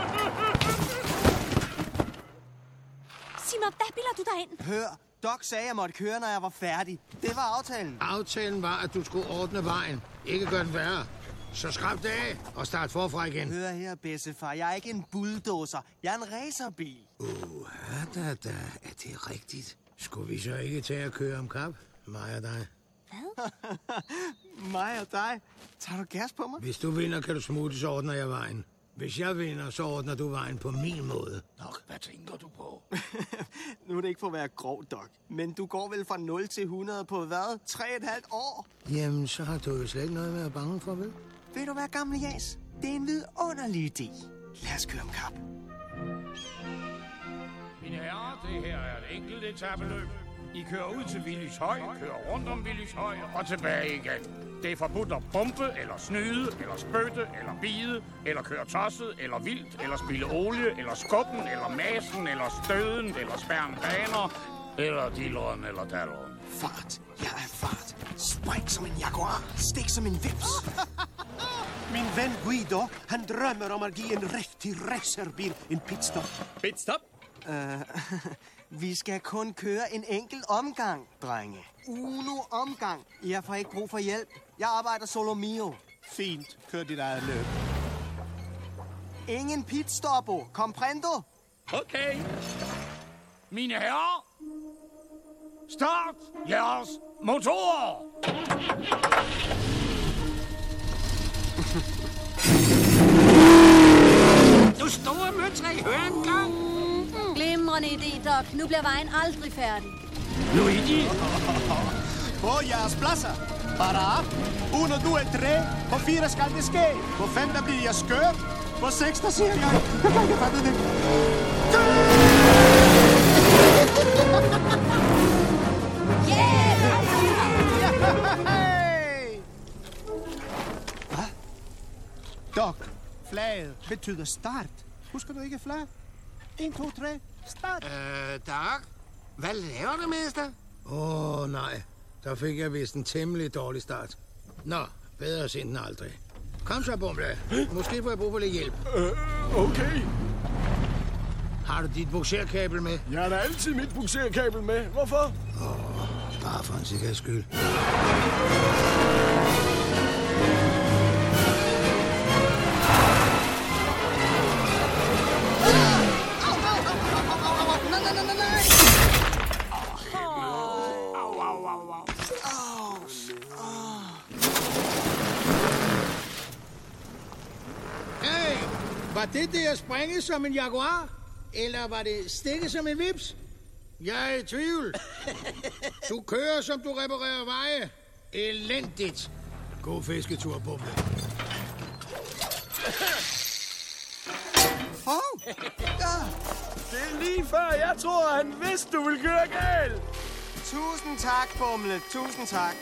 Sig mig, hvad bilder du derind? Hør, Doc sagde, jeg måtte køre, når jeg var færdig. Det var aftalen. Aftalen var, at du skulle ordne vejen. Ikke gøre den værre. Så skrab det af og start forfra igen. Hør her, bedstefar. Jeg er ikke en bulldozer. Jeg er en racerbil. Uh, da, da. Er det rigtigt? Skulle vi så ikke tage at køre om kap? Mig og dig. Mig og dig? Tager du gas på mig? Hvis du vinder, kan du smutte, så ordner jeg vejen. Hvis jeg vinder, så ordner du vejen på min måde. Nå, hvad tænker du på? Nu er det ikke for at være grov, Doc. Men du går vel fra nul til hundrede på hvad? Tre et halvt år? Jamen, så har du jo slet ikke noget at være bange for, vel? Ved du hvad, gamle Jas? Det er en vidunderlig idé. Lad os køre om kap. Mine herrer, det her er et enkelt etapeløb. I kører ud til Villishøj, kører rundt om Villishøj og tilbage igen. Det er forbudt at pumpe, eller snyde, eller spytte, eller bide, eller køre tosset, eller vildt, eller spille olie, eller skubben, eller masen, eller støden, eller spærren baner, eller dilleren, eller datteren. Fart. Jeg er fart. Spring som en jaguar. Stik som en vips. Min ven Guido, han drømmer om at give en rigtig racerbil en pitstop. Pitstop? Uh, vi skal kun køre en enkelt omgang, drenge. Uno omgang. Jeg får ikke brug for hjælp. Jeg arbejder solo mio. Fint. Kør dit eget løb. Ingen pitstoppo. Comprendo? Okay. Mine herrer, Start jeres motorer! Du store møtræ, hør en gang! Glimrende idé, Doc. Nu bliver vejen aldrig færdig. Luigi! På jeres pladser. Para op. Uno, due, tre. På fire skal det ske. På fem, der bliver jeg skørt. På seks, der siger jeg... Jeg kan ikke fatte det. Hvad? Doc, flaget betyder start. Husker du ikke flag? en, to, tre, start. Øh, Doc? Hvad laver du, mester? Åh, oh, nej. Der fik jeg vist en temmelig dårlig start. Nå, bedre sent end aldrig. Kom så, Bumble. Måske får jeg brug for lidt hjælp. Øh, okay. Har du dit bukserkabel med? Jeg har da altid mit bukserkabel med. Hvorfor? Åh, oh, bare for en sikkerheds skyld. Var det der springe som en jaguar? Eller var det stikke som en vips? Jeg er i tvivl. Du kører, som du reparerer veje. Elendigt. God fisketur, Bumble. Hov! Ja. Det er lige før, jeg tror, han vidste, du ville køre galt. Tusind tak, Bumble. Tusind tak.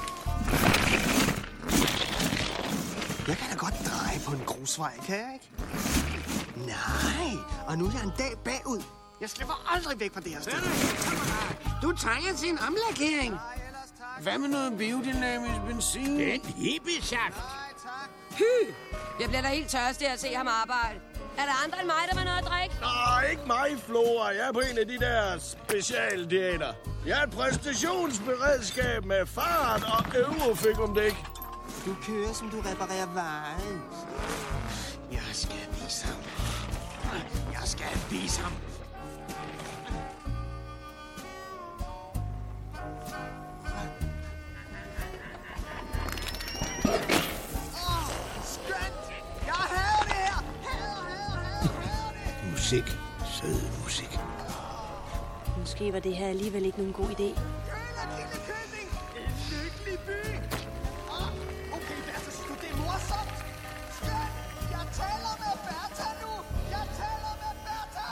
Jeg kan da godt dreje på en grusvej, kan jeg ikke? Nej, og nu er jeg en dag bagud. Jeg slipper aldrig væk fra det her sted. Du trænger til en omlakering. Hvad med noget biodynamisk benzin? Den hippesaft. Hy! Jeg bliver da helt tørstig at se ham arbejde. Er der andre end mig, der vil noget at drikke? Nej, ikke mig, Flora. Jeg er på en af de der specialdiæter. Jeg er et præstationsberedskab med fart og eurofikumdæk. Du kører, som du reparerer vejen. Jeg skal vise ham. Jeg skal vise ham. Musik. Sød musik. Måske var det her alligevel ikke nogen god idé. En lykkelig by. Okay, Bertha, synes du, det er morsomt? Skønt! Jeg taler med Bertha nu! Jeg taler med Bertha!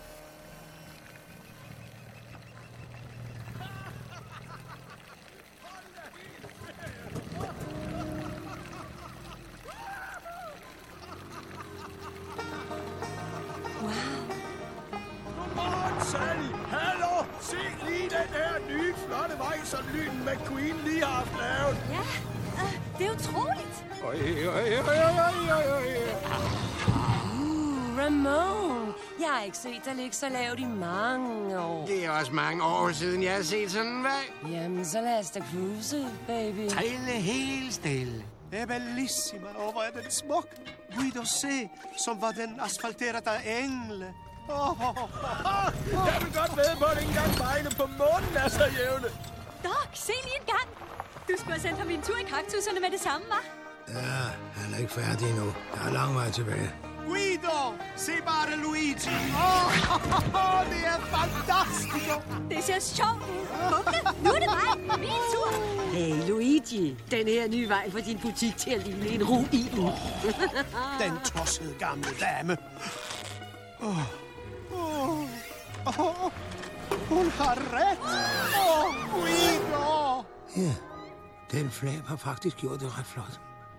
Godmorgen, Sally. Hallo. Se lige den her nye flotte vej, som Lyden McQueen lige har haft lavet. Ja, uh, det er utroligt. Øj, øj, øj, øj, øj, øj. Uh, Ramon. Jeg har ikke set dig ligge så lavt i mange år. Det er også mange år siden, jeg har set sådan en vej. Jamen, så lad os da cruise, baby. Trille helt stille. È bellissima, oh, hvor er den smuk. Guido, se, som var den asfalteret af engle. Oh, oh, oh, oh. Jeg vil godt ved på, at ikke engang vejene på månen er så jævne. Doc, se lige en gang. Du skulle have sendt ham en tur i kaktuserne med det samme, hva'? Ja, han er ikke færdig endnu. Der er lang vej tilbage. Guido, se bare Luigi. Åh, oh, oh, oh, det er fantastisk. Det ser sjovt ud. Bumble, nu er det mig. Min tur. Hey, Luigi. Den her nye vej fra din butik til at ligne en ruin. Oh, den tossede gamle dame. Åh, oh, oh, oh, hun har ret. Åh, oh, Guido. Ja, den flab har faktisk gjort det ret flot.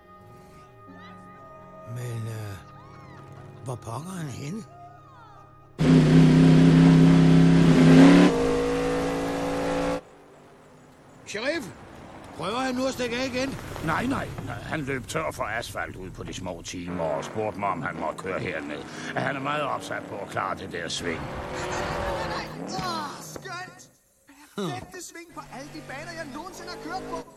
Men, øh, hvor pokker han henne? Sheriff, prøver han nu at stikke af igen? Nej, nej, nej. Han løb tør for asfalt ud på de små timer og spurgte mig, om han måtte køre herned. Han er meget opsat på at klare det der sving. Åh, skønt! Perfekte sving på alle de baner, jeg nogensinde har kørt på.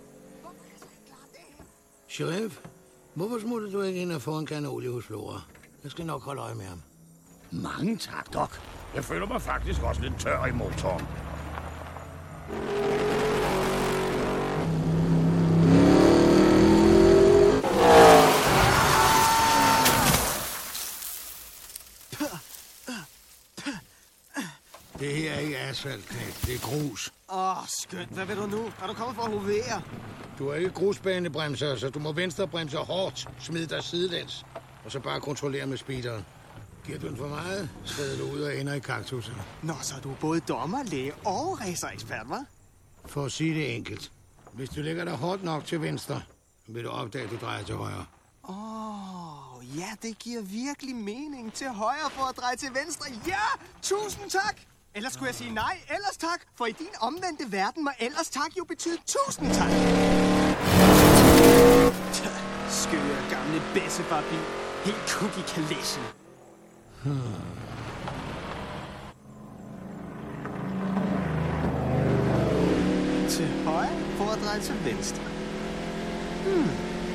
Sheriff, hvorfor smutter du ikke ind og får en kan olie hos Flora? Jeg skal nok holde øje med ham. Mange tak, Doc. Jeg føler mig faktisk også lidt tør i motoren. Det her er ikke asfalt, knægt. Det er grus. Åh, oh, skønt. Hvad vil du nu? Er du kommet for at hovere? Du har ikke grusbanebremser, så du må venstrebremse hårdt. Smid dig sidelæns. Og så bare kontrollere med speederen. Giver du den for meget, skrider du ud og ender i kaktusen. Nå, så er du både dommer, læge og racerekspert, hva'? For at sige det enkelt. Hvis du lægger dig hårdt nok til venstre, vil du opdage, at du drejer til højre. Åh, oh, ja, det giver virkelig mening. Til højre for at dreje til venstre. Ja, tusind tak! Ellers skulle jeg sige nej, ellers tak. For i din omvendte verden må ellers tak jo betyde tusind tak. Skøre gamle bæssebarbil. Helt kuk i kalæsen. Hmm. Til højre for at dreje til venstre. Hmm.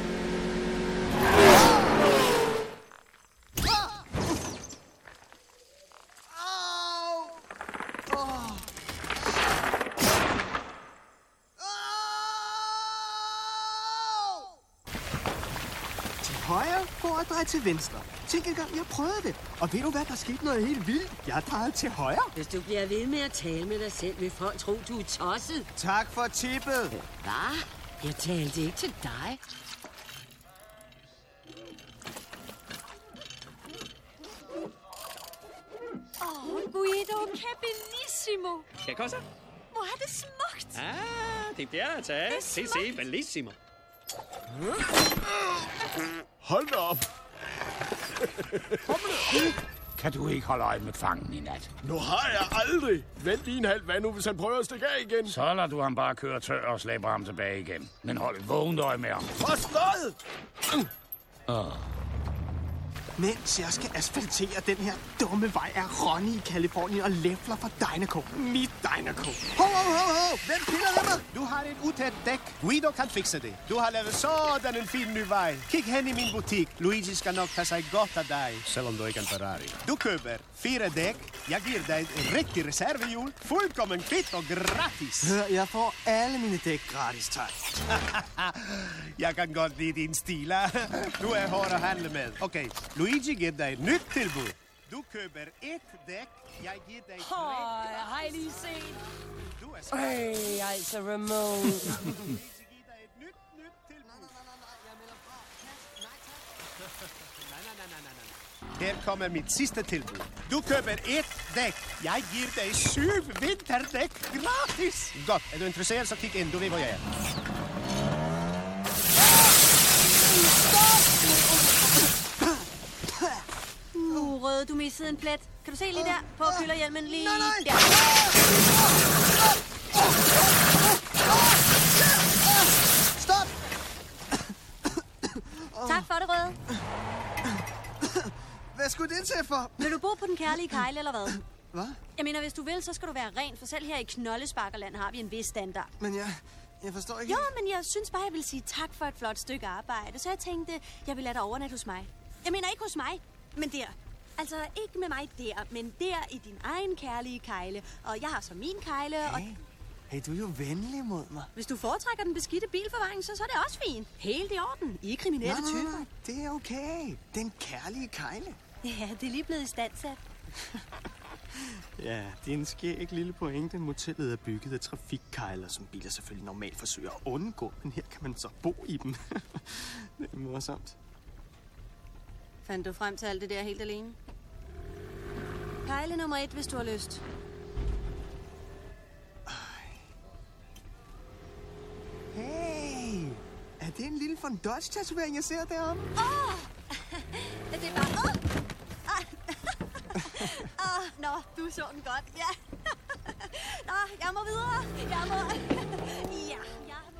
Højre for at dreje til venstre. Tænk engang, jeg prøvede det. Og ved du hvad, der skete noget helt vildt? Jeg drejede til højre. Hvis du bliver ved med at tale med dig selv, vil folk tro, du er tosset. Tak for tippet. Hvad? Jeg talte ikke til dig. Åh, oh, Guido, che bellissimo. Che cosa? Hvor er det smukt. Ah, ti piace, eh? Sì, sì, bellissimo. Hold da op. Kan du ikke holde øje med fangen i nat? Nu har jeg aldrig. Vent lige en halv, hvad nu, hvis han prøver at stikke af igen? Så lader du ham bare køre tør og slæber ham tilbage igen. Men hold et vågent øje med ham. Forstået! Åh. Mens jeg skal asfaltere den her dumme vej, er Ronny i Kalifornien og læfler for Dynaco. Mit Dynaco. Ho, ho, ho, ho! Hvem piller ved mig? Du har et utæt dæk. Guido kan fikse det. Du har lavet sådan en fin ny vej. Kig hen i min butik. Luigi skal nok tage sig godt af dig, selvom du ikke er en Ferrari. Du køber fire dæk. Jeg giver dig et rigtigt reservehjul. Fuldkommen kvitt og gratis. Hør, jeg får alle mine dæk gratis, tak. Jeg kan godt lide din stil. Du er hård at handle med. Okay, Luigi giver dig et nyt tilbud. Du køber et dæk. Jeg giver dig tre. Åh, jeg har lige set. Du er skræk. Øj, altså Ramon. Luigi giver dig et nyt, nyt tilbud. Her kommer mit sidste tilbud. Du køber et dæk. Jeg giver dig syv vinterdæk gratis. Godt. Er du interesseret, så kig ind. Du ved, hvor jeg er. Uh, Røde, du missede en plet. Kan du se lige der? På fylderhjelmen lige nej, nej. der. Stop! Tak for det, Røde. Hvad skulle det til for? Vil du bo på den kærlige Kejle, eller hvad? Hvad? Jeg mener, hvis du vil, så skal du være ren, for selv her i Knoldesparkerland har vi en vis standard. Men jeg... Jeg forstår ikke... Jo, men jeg synes bare, jeg vil sige tak for et flot stykke arbejde. Så jeg tænkte, jeg vil lade dig overnatte hos mig. Jeg mener ikke hos mig, men der. Altså ikke med mig der, men der i din egen kærlige Kejle. Og jeg har så min Kejle, hey. og... Hey, du er jo venlig mod mig. Hvis du foretrækker den beskidte bilforvaring, så, så er det også fint. Helt i orden. I er kriminelle nej, typer. Nej, nej, det er okay. Den kærlige Kejle. Ja, det er lige blevet istandsat. Ja, det er en skæg lille pointe. Motellet er bygget af trafikkejler, som biler selvfølgelig normalt forsøger at undgå. Men her kan man så bo i dem. Det er morsomt. Fandt du frem til alt det der helt alene? Kejle nummer et, hvis du har lyst. Hey! Er det en lille von Dodge-tatovering, jeg ser deroppe? Åh! Oh! Det er bare... Åh! Oh! Ah, nå, du så den godt, ja. Nå, jeg må videre. Jeg må... ja, jeg må...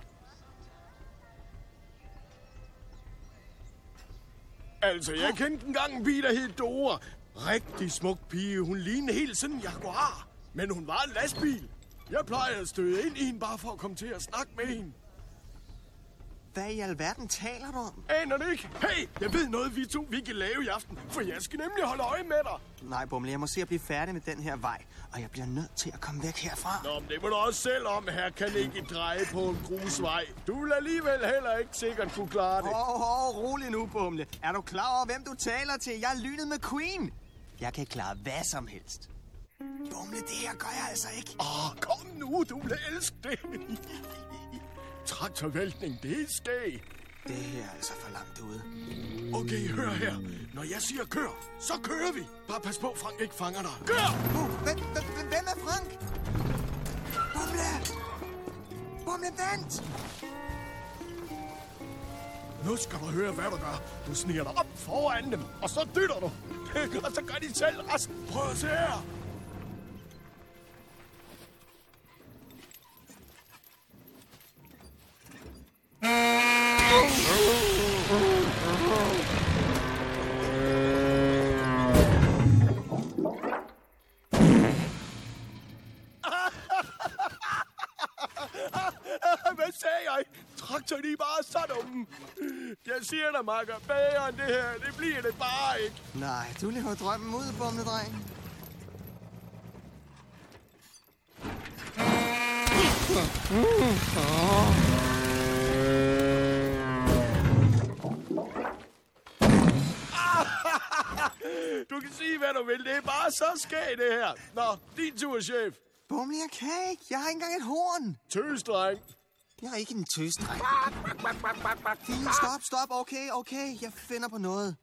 Altså, jeg kendte engang en pige, der hed Dora. Rigtig smuk pige. Hun lignede helt sådan en Jaguar. Men hun var en lastbil. Jeg plejer at støde ind i hende, bare for at komme til at snakke med hende. Hvad i alverden taler du om? Aner det ikke? Hey, jeg ved noget, vi to vi kan lave i aften, for jeg skal nemlig holde øje med dig. Nej, Bumle, jeg må se at blive færdig med den her vej, og jeg bliver nødt til at komme væk herfra. Nå, men det må du også selv om. Her kan ikke dreje på en grusvej. Du vil alligevel heller ikke sikkert kunne klare det. Åh, oh, oh, rolig nu, Bumle. Er du klar over, hvem du taler til? Jeg er lynet med Queen. Jeg kan klare hvad som helst. Bumle, det her gør jeg altså ikke. Åh, oh, kom nu, du vil elske det. Traktorvæltning, det er skæg. Det her er altså for langt ude. Okay, hør her. Når jeg siger kør, så kører vi. Bare pas på, Frank ikke fanger dig. Kør! Uh, hvem, hvem, hvem er Frank? Bumle! Bumle, vent! Nu skal du høre, hvad du gør. Du sniger dig op foran dem, og så dytter du. Og så gør de selv resten. Prøv at se her. Hvad sagde jeg? Traktoren er bare så dumme. Jeg siger dig, makker, bedre end det her, det bliver det bare ikke. Nej, du lever drømmen ud, Bumle, dreng. Du kan sige, hvad du vil. Det er bare så skægt, det her. Nå, din tur, chef. Bumle, jeg kan ikke. Jeg har ikke engang et horn. Tøsdreng. Jeg er ikke en tøsdreng. Fint, stop, stop. Okay, okay. Jeg finder på noget.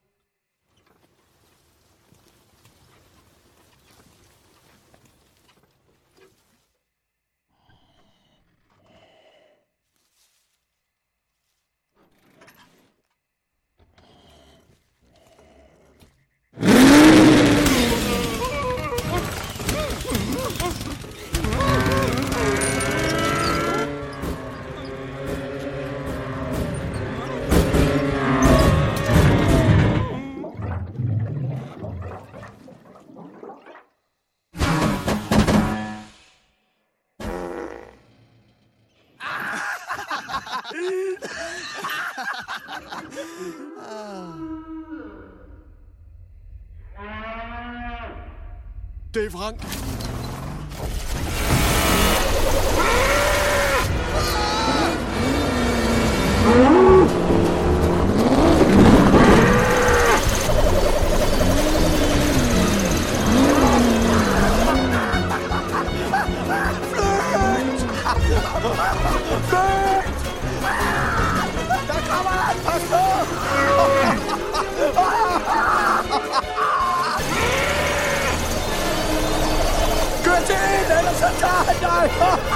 Det er Frank. Der kommer han! Pas på! Kør til en, ellers så tager han dig!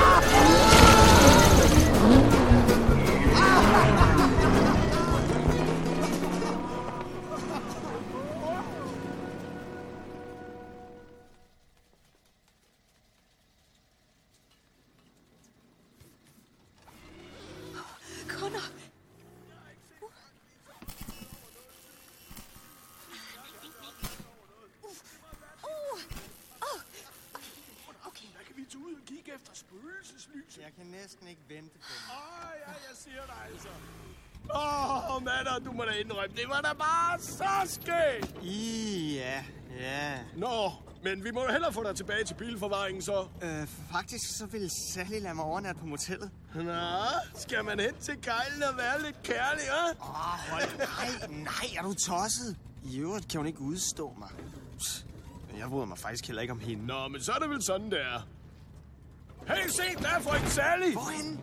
Connor! Efter spøgelseslys. Jeg kan næsten ikke vente på det. Åh, ja, jeg siger dig altså. Åh, oh, mander, du må da indrømme, det var da bare så skægt. Ja, ja. Nå, men vi må jo hellere få dig tilbage til bilforvaringen, så. Øh, faktisk så vil Sally lade mig overnatte på motellet. Nå, skal man hen til kejlen og være lidt kærlig, hva'? Åh, oh, hold, nej, nej, er du tosset? I øvrigt kan hun ikke udstå mig. Men jeg bryder mig faktisk heller ikke om hende. Nå, men så er det vel sådan, det er. Hey, se, der er frøken Sally! Hvorhenne?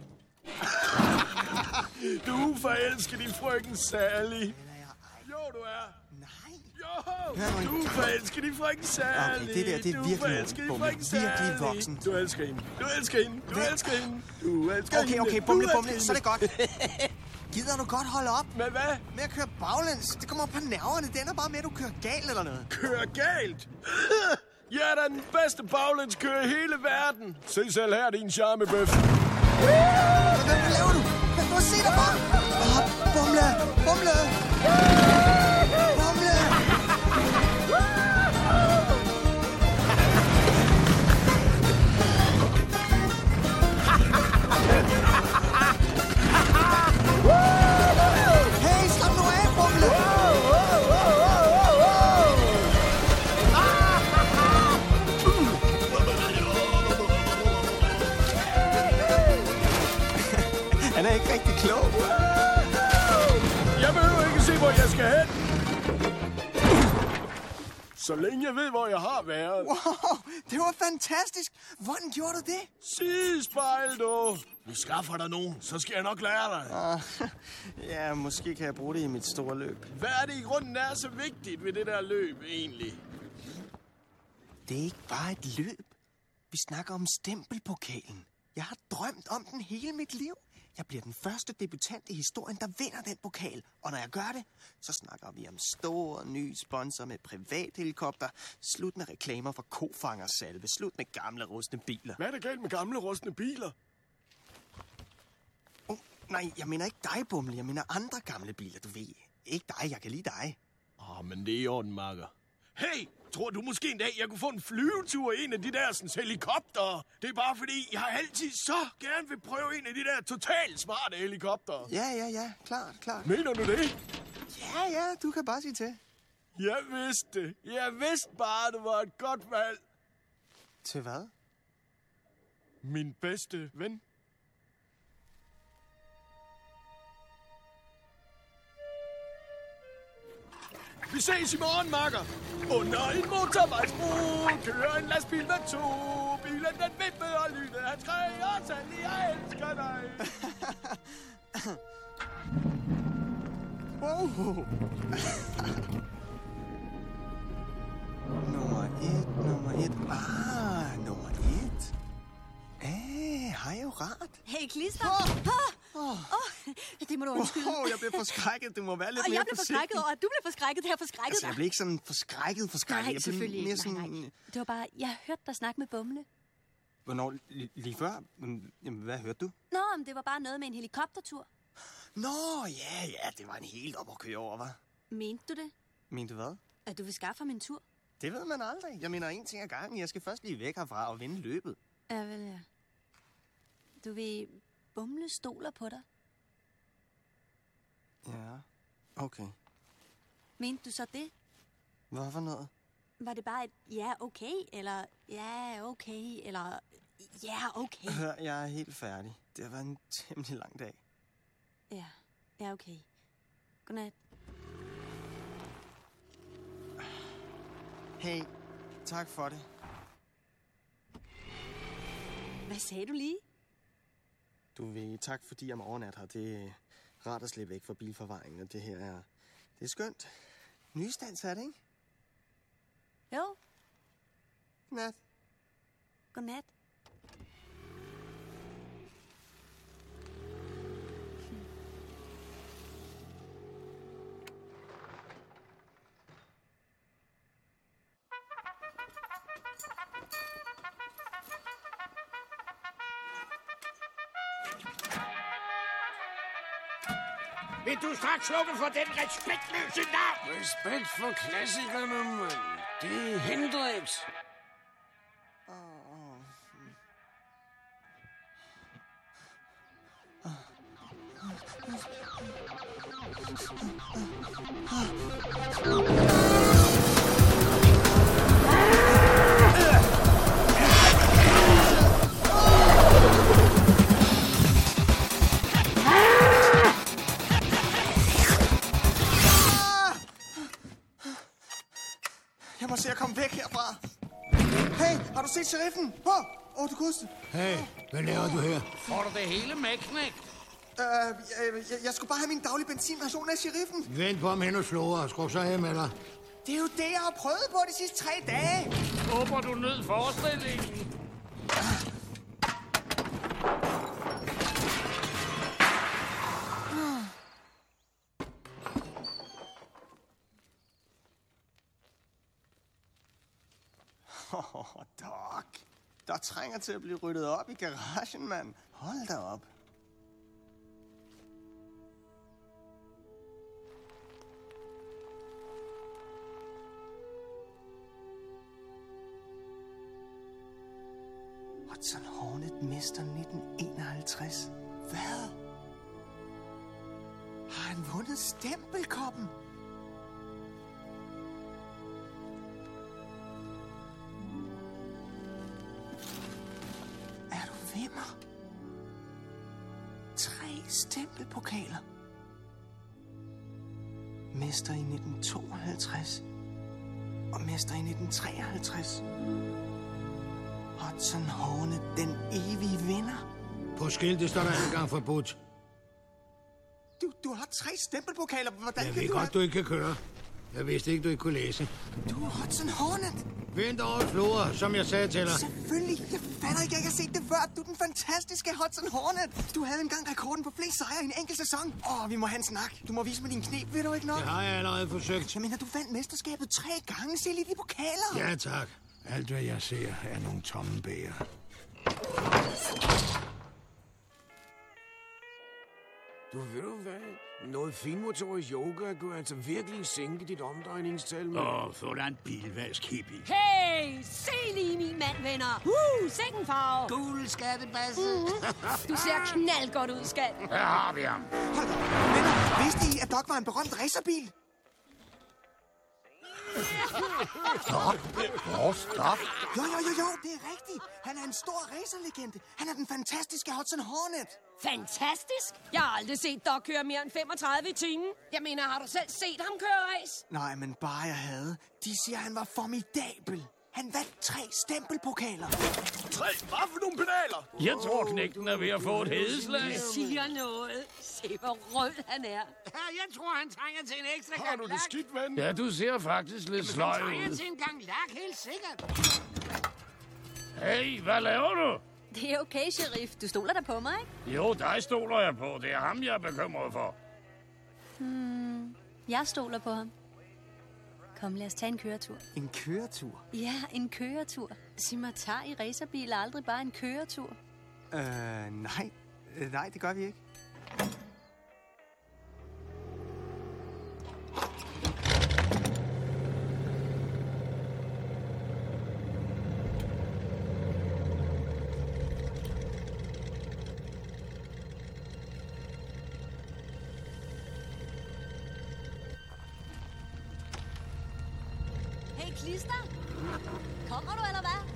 Du forelsker din frøken Sally. Jo, du er. Nej. Jo, du forelsker din frøken Sally. Okay, det der, det er virkelig Bumle. Virkelig voksen. Du elsker hende. Du elsker hende. Du elsker hende. Du elsker okay, hende. Okay, okay, Bumle, Bumle, så er det godt. Gider du godt holde op? Med hvad? Med at køre baglæns. Det kommer på nerverne. Det ender bare med, at du kører galt eller noget. Kører galt? Jeg er da den bedste baglændskører i hele verden. Se selv her, din charmebøf. Hvad laver du? Prøv at se dig bare. Åh, Bumle, Bumle. Bumle. Woo! Så længe jeg ved, hvor jeg har været. Wow, det var fantastisk. Hvordan gjorde du det? Sidespejl, du. Vi skaffer dig nogen, så skal jeg nok lære dig. Uh, ja, måske kan jeg bruge det i mit store løb. Hvad er det i grunden, der er så vigtigt ved det der løb, egentlig? Det er ikke bare et løb. Vi snakker om stempelpokalen. Jeg har drømt om den hele mit liv. Jeg bliver den første debutant i historien, der vinder den pokal. Og når jeg gør det, så snakker vi om store nye sponsor med privathelikopter, slut med reklamer for kofangersalve, slut med gamle rustne biler. Hvad er der galt med gamle rustne biler? Oh, nej, jeg mener ikke dig, Bumle. Jeg mener andre gamle biler, du ved. Ikke dig, jeg kan lide dig. Åh, oh, men det er i orden, makker. Hey, tror du måske en dag, jeg kunne få en flyvetur i en af de der sådan, helikoptere? Det er bare fordi, jeg har altid så gerne vil prøve en af de der totalt smarte helikoptere. Ja, ja, ja. Klart, klart. Mener du det? Ja, ja. Du kan bare sige til. Jeg vidste det. Jeg vidste bare, det var et godt valg. Til hvad? Min bedste ven. Vi ses i morgen, makker. Under en motorvejsbro kører en lastbil med to. Bilen den vipper og lyder. Han skræger, Sally, jeg elsker dig. Wow. nummer et, nummer et. Ah, nummer et. Ah, hej jo rart. Hey, Klister. Åh, oh. oh. oh. Det må du undskylde. Wow, jeg blev forskrækket. Du må være lidt og mere jeg blev forskrækket over, at du blev forskrækket. Det har forskrækket altså, jeg blev ikke sådan forskrækket, forskrækket. Nej, jeg selvfølgelig mere ikke. sådan... Nej, nej. Det var bare, jeg hørte dig snakke med Bumle. Hvornår? Lige før? Jamen, hvad hørte du? Nå, men det var bare noget med en helikoptertur. Nå, ja, ja, det var en helt op at køre over, hva'? Mente du det? Mente du hvad? At du vil skaffe min tur? Det ved man aldrig. Jeg mener en ting ad gangen. Jeg skal først lige væk herfra og vinde løbet. Ja, vel, ja. Du vil Bumle stoler på dig. Ja, okay. Mente du så det? Hvad for noget? Var det bare et ja, okay, eller ja, okay, eller ja, okay? Hør, jeg er helt færdig. Det har været en temmelig lang dag. Ja, ja, okay. Godnat. Hey, tak for det. Hvad sagde du lige? Du ved, tak fordi jeg må overnat her. Det er rart at slippe væk fra bilforvaringen, og det her er... Det er skønt. Nystands er det, ikke? Jo. Godnat. Godnat. Vil du straks slukke for den respektløse navn? Respekt for klassikerne, mand. Det er Hendrix. Jeg må se at komme væk herfra. Hey, har du set sheriffen? Åh, oh, oh, du koste. Hey, hvad laver du her? Får du det hele med, knægt? Uh, jeg, jeg, jeg skulle bare have min daglige benzinration af sheriffen. Vent på ham hen og slå og skru så hjem, eller? Det er jo det, jeg har prøvet på de sidste tre dage. Håber du nød forestillingen? Åh, oh, Doc. Der trænger til at blive ryddet op i garagen, mand. Hold da op. Hudson Hornet mister nitten enoghalvtreds. Hvad? Har han vundet stempelkoppen? Er du vimmer? Tre stempelpokaler. Mester i nitten tooghalvtreds. og mester i nitten treoghalvtreds. Hudson Hornet, den evige vinder. På skiltet står der adgang forbudt. Du, du har tre stempelpokaler. Hvordan Jeg kan ved du godt, have... du ikke kan køre. Jeg vidste ikke, du ikke kunne læse. Du er Hudson Hornet. Vent over Flora, som jeg sagde til dig. Selvfølgelig. Jeg fatter ikke, jeg har set det før. Du er den fantastiske Hudson Hornet. Du havde engang rekorden på flest sejre i en enkelt sæson. Åh, vi må have en snak. Du må vise mig din knep, ved du ikke nok? Det har jeg allerede forsøgt. Jeg mener, du vandt mesterskabet tre gange. Se lige de pokaler. Ja, tak. Alt, hvad jeg ser, er nogle tomme bæger. Du ved du hvad? Noget finmotorisk yoga kunne altså virkelig sænke dit omdrejningstal med. Åh, oh, få dig en bilvask, hippie. Hey, se lige min mand, venner. Uh, sikken farve. Gul skattebasse. Mm-hmm. Du ser knaldgodt ud, skat. Her har vi ham. Hold da. Venner, vidste I, at Doc var en berømt racerbil? Stop. Hvor stop? Jo, jo, jo, jo, det er rigtigt. Han er en stor racerlegende. Han er den fantastiske Hudson Hornet. Fantastisk. Jeg har aldrig set Doc køre mere end femogtredive i timen. Jeg mener, har du selv set ham køre race? Nej, men bare jeg havde. De siger, han var formidabel. Han vandt tre stempelpokaler. Tre? Hvad for nogle pedaler? Jeg tror, knægten er ved at få et hedeslag. Jeg siger noget. Se, hvor rød han er. Jeg tror, han trænger til en ekstra gang Har du det lak. skidt, ven? Ja, du ser faktisk lidt sløj Han trænger ud. til en gang lak, helt sikkert. Hey, hvad laver du? Det er okay, sheriff. Du stoler der på mig, ikke? Jo, dig stoler jeg på. Det er ham, jeg er bekymret for. Hmm, jeg stoler på ham. Kom, lad os tage en køretur. En køretur? Ja, en køretur. Sig mig, tager I racerbiler aldrig bare en køretur? Øh, nej. Øh, nej, det gør vi ikke. Hey, Klister. Kommer du, eller hvad?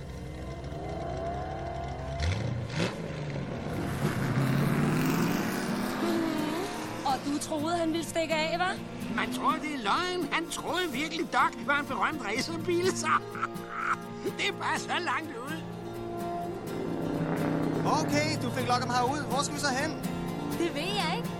Og du troede, han ville stikke af, hva'? Man tror, det er løgn. Han troede virkelig, Doc var en berømt racerbil, så... Det er bare så langt ud. Okay, du fik lokket mig herud. Hvor skal vi så hen? Det ved jeg ikke.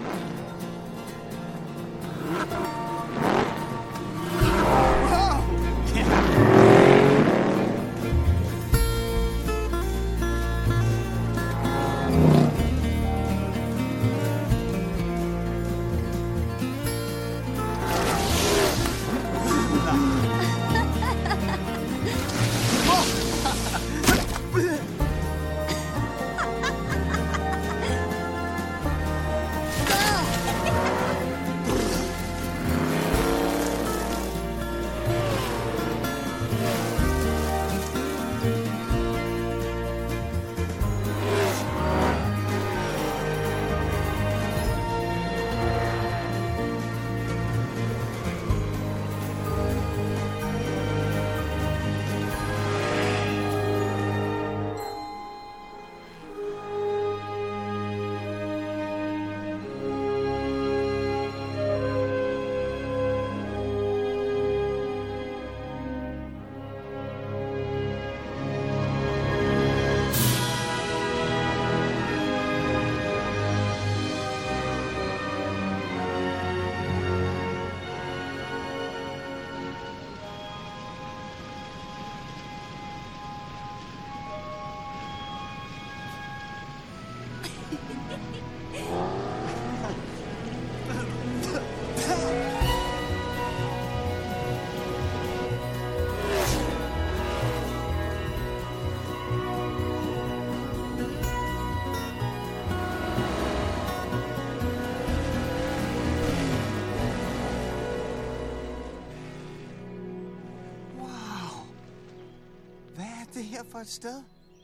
her for et sted?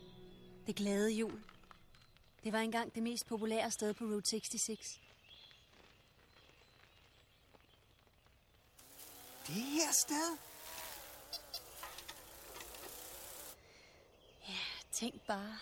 Det glade jul. Det var engang det mest populære sted på Route seksogtres. Det her sted? Ja, tænk bare.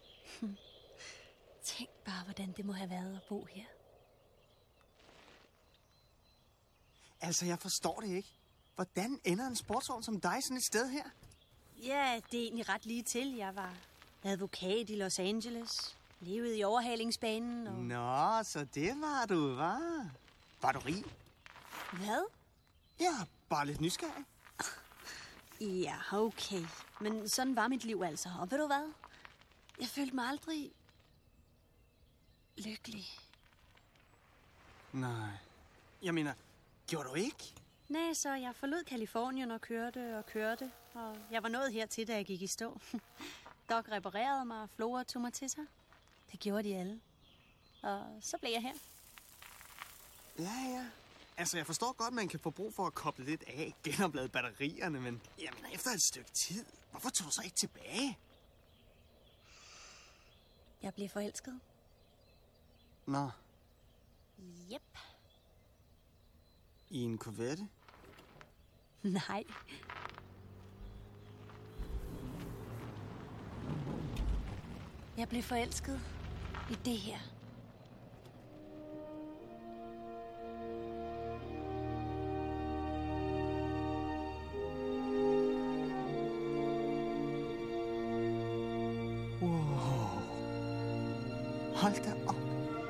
Tænk bare, hvordan det må have været at bo her. Altså, jeg forstår det ikke. Hvordan ender en sportsvogn som dig sådan et sted her? Ja, det er egentlig ret lige til. Jeg var advokat i Los Angeles. Levede i overhalingsbanen og... Nå, så det var du, var? Var du rig? Hvad? Ja, bare lidt nysgerrig. Ja, okay. Men sådan var mit liv altså. Og ved du hvad? Jeg følte mig aldrig... lykkelig. Nej. Jeg mener, gjorde du ikke? Nej, så jeg forlod Californien og kørte og kørte. Og jeg var nået hertil, da jeg gik i stå. Doc reparerede mig, og Flora tog mig til sig. Det gjorde de alle. Og så blev jeg her. Ja, ja. Altså, jeg forstår godt, at man kan få brug for at koble lidt af, genoplade batterierne, men jamen, efter et stykke tid, hvorfor tog du så ikke tilbage? Jeg blev forelsket. Nå. Jep. I en Corvette? Nej. Jeg blev forelsket i det her. Wow. Hold da op.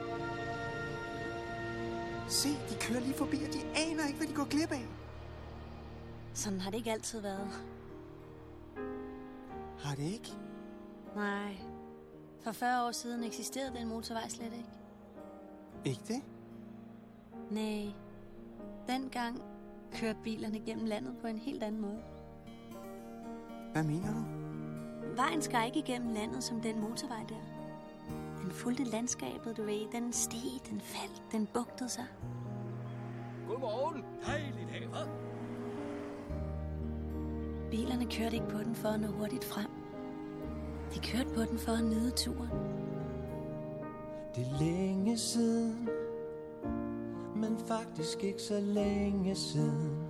Se, de kører lige forbi, og de aner ikke, hvad de går glip af. Sådan har det ikke altid været. Har det ikke? Nej. For fyrre år siden eksisterede den motorvej slet ikke. Ikke det? Nej. Dengang kørte bilerne gennem landet på en helt anden måde. Hvad mener du? Vejen skar ikke igennem landet som den motorvej der. Den fulgte landskabet, du ved. Den steg, den faldt, den bugtede sig. Godmorgen. Dejligt dag, hva'? Bilerne kørte ikke på den for at nå hurtigt frem. De kørte på den for at nyde turen. Det er længe siden, men faktisk ikke så længe siden.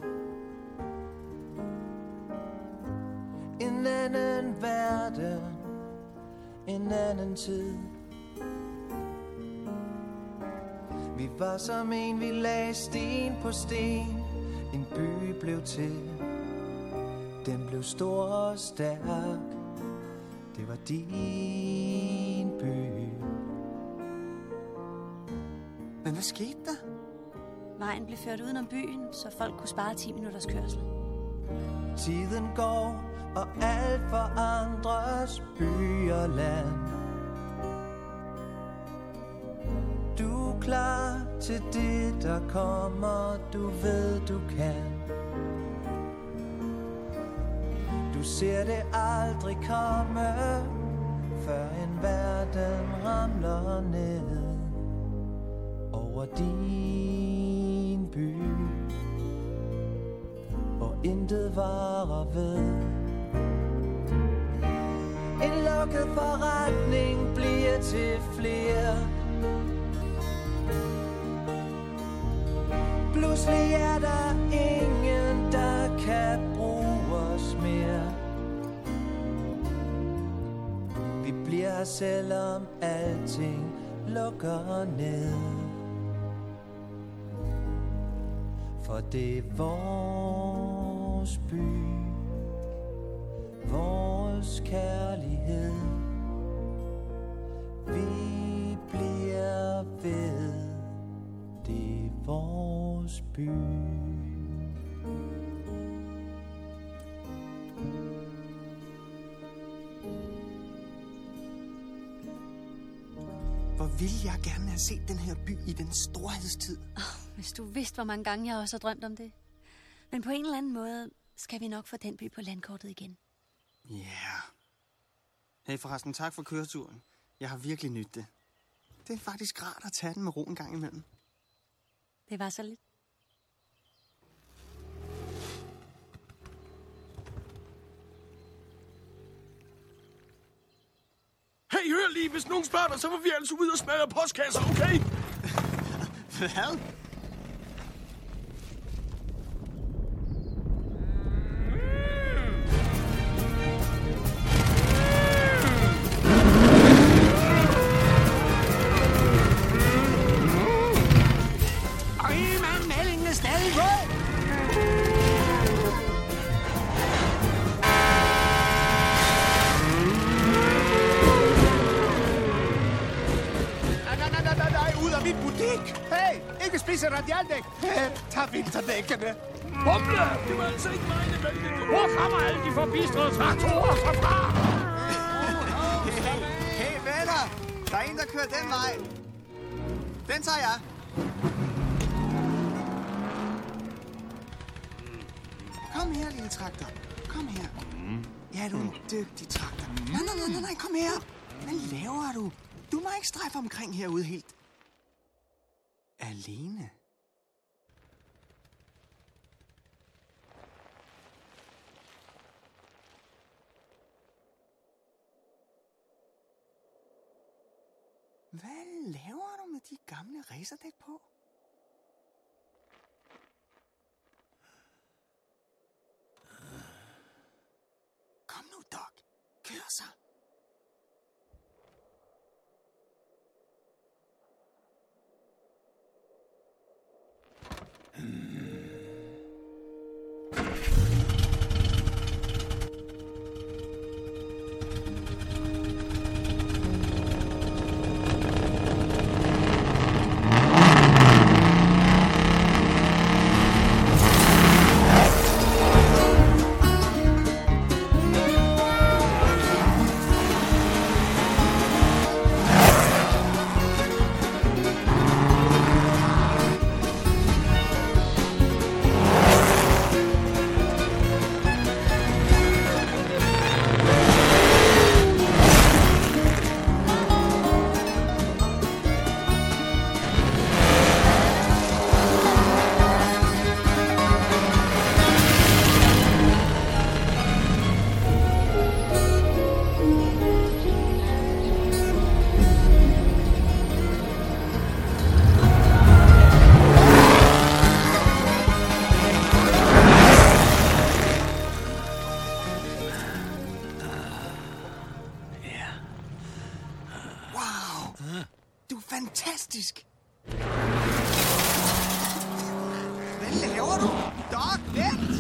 En anden verden, en anden tid. Vi var som en, vi lagde sten på sten. En by blev til, den blev stor og stærk. Det var din by. Men hvad skete der? Vejen blev ført udenom byen, så folk kunne spare ti minutters kørsel. Tiden går, og alt forandres, by og land. Du er klar til det, der kommer, du ved, du kan. Du ser det aldrig komme, før en verden ramler ned over din by, og intet varer ved. En lukket forretning bliver til flere. Pludselig er der ingen, der kan bruge os mere. Vi bliver her, selvom alting lukker ned. For det er vores by, vores kærlighed. Vi bliver ved, det er vores by. Hvor ville jeg gerne have set den her by i den storhedstid. Oh, hvis du vidste, hvor mange gange jeg også har drømt om det. Men på en eller anden måde skal vi nok få den by på landkortet igen. Ja. Yeah. Hey, forresten, tak for køreturen. Jeg har virkelig nydt det. Det er faktisk rart at tage den med ro en gang imellem. Det var så lidt. Hey, hør lige, hvis nogen spørger dig, så får vi altså ud og smadre postkasser, okay? Hvad? Ej, mand, meldingen er stadig rød. spidse radialdæk. Tag vinterdækkene. Bumle! Det var altså ikke mine vælge. Hvor kommer alle de forbistrede traktorer så fra? Hey, hey, venner! Der er en, der kører den vej. Den tager jeg. Kom her, lille traktor. Kom her. Ja, du er en dygtig traktor. Nej, nej, nej, nej, kom her. Hvad laver du? Du må ikke strejfe omkring herude helt alene. Hvad laver du med de gamle racerdæk på? Kom nu, Doc. Kør så. Fantastisk! Hvad laver du? Doc, vent!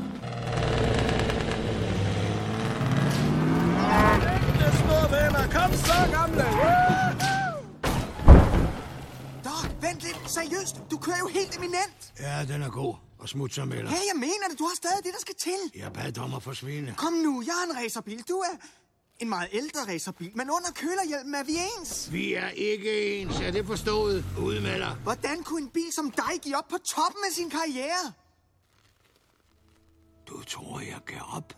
Det er små venner. Kom så, gamle! Doc, vent lidt. Seriøst, du kører jo helt eminent. Ja, den er god. Og smutser med dig. Hey, jeg mener det. Du har stadig det, der skal til. Jeg bad om at forsvinde. Kom nu, jeg er en racerbil. Du er en meget ældre racerbil, men under kølerhjelmen er vi ens. Vi er ikke ens, er det forstået? Ude med dig. Hvordan kunne en bil som dig give op på toppen af sin karriere? Du tror, jeg gav op?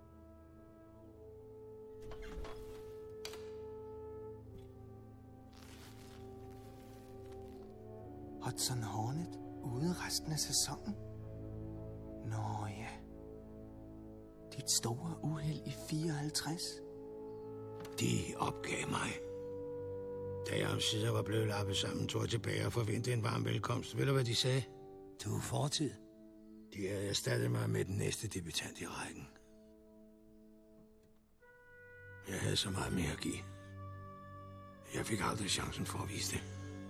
Hudson Hornet ude resten af sæsonen? Nå ja. Dit store uheld i fireoghalvtreds. De opgav mig. Da jeg omsider var blevet lappet sammen, tog jeg tilbage og forventede en varm velkomst. Ved du, hvad de sagde? Du er fortid. De havde erstattet mig med den næste debutant i rækken. Jeg havde så meget mere at give. Jeg fik aldrig chancen for at vise det.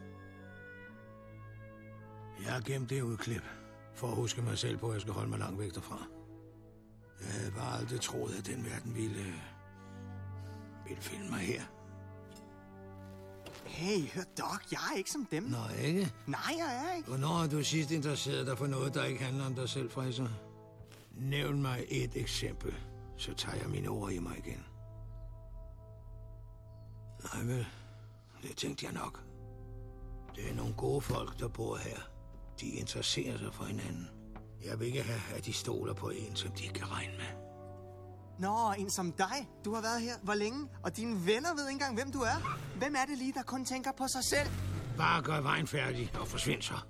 Jeg har gemt det udklip, for at huske mig selv på, at jeg skal holde mig langt væk derfra. Jeg havde bare aldrig troet, at den verden ville... ville finde mig her. Hey, hør Doc, jeg er ikke som dem. Nå, ikke? Nej, jeg er ikke. Hvornår har du sidst interesseret dig for noget, der ikke handler om dig selv, Fraser? Nævn mig et eksempel, så tager jeg mine ord i mig igen. Nej vel, det tænkte jeg nok. Det er nogle gode folk, der bor her. De interesserer sig for hinanden. Jeg vil ikke have, at de stoler på en, som de ikke kan regne med. Nå, en som dig. Du har været her hvor længe? Og dine venner ved ikke engang, hvem du er. Hvem er det lige, der kun tænker på sig selv? Bare gør vejen færdig og forsvind så.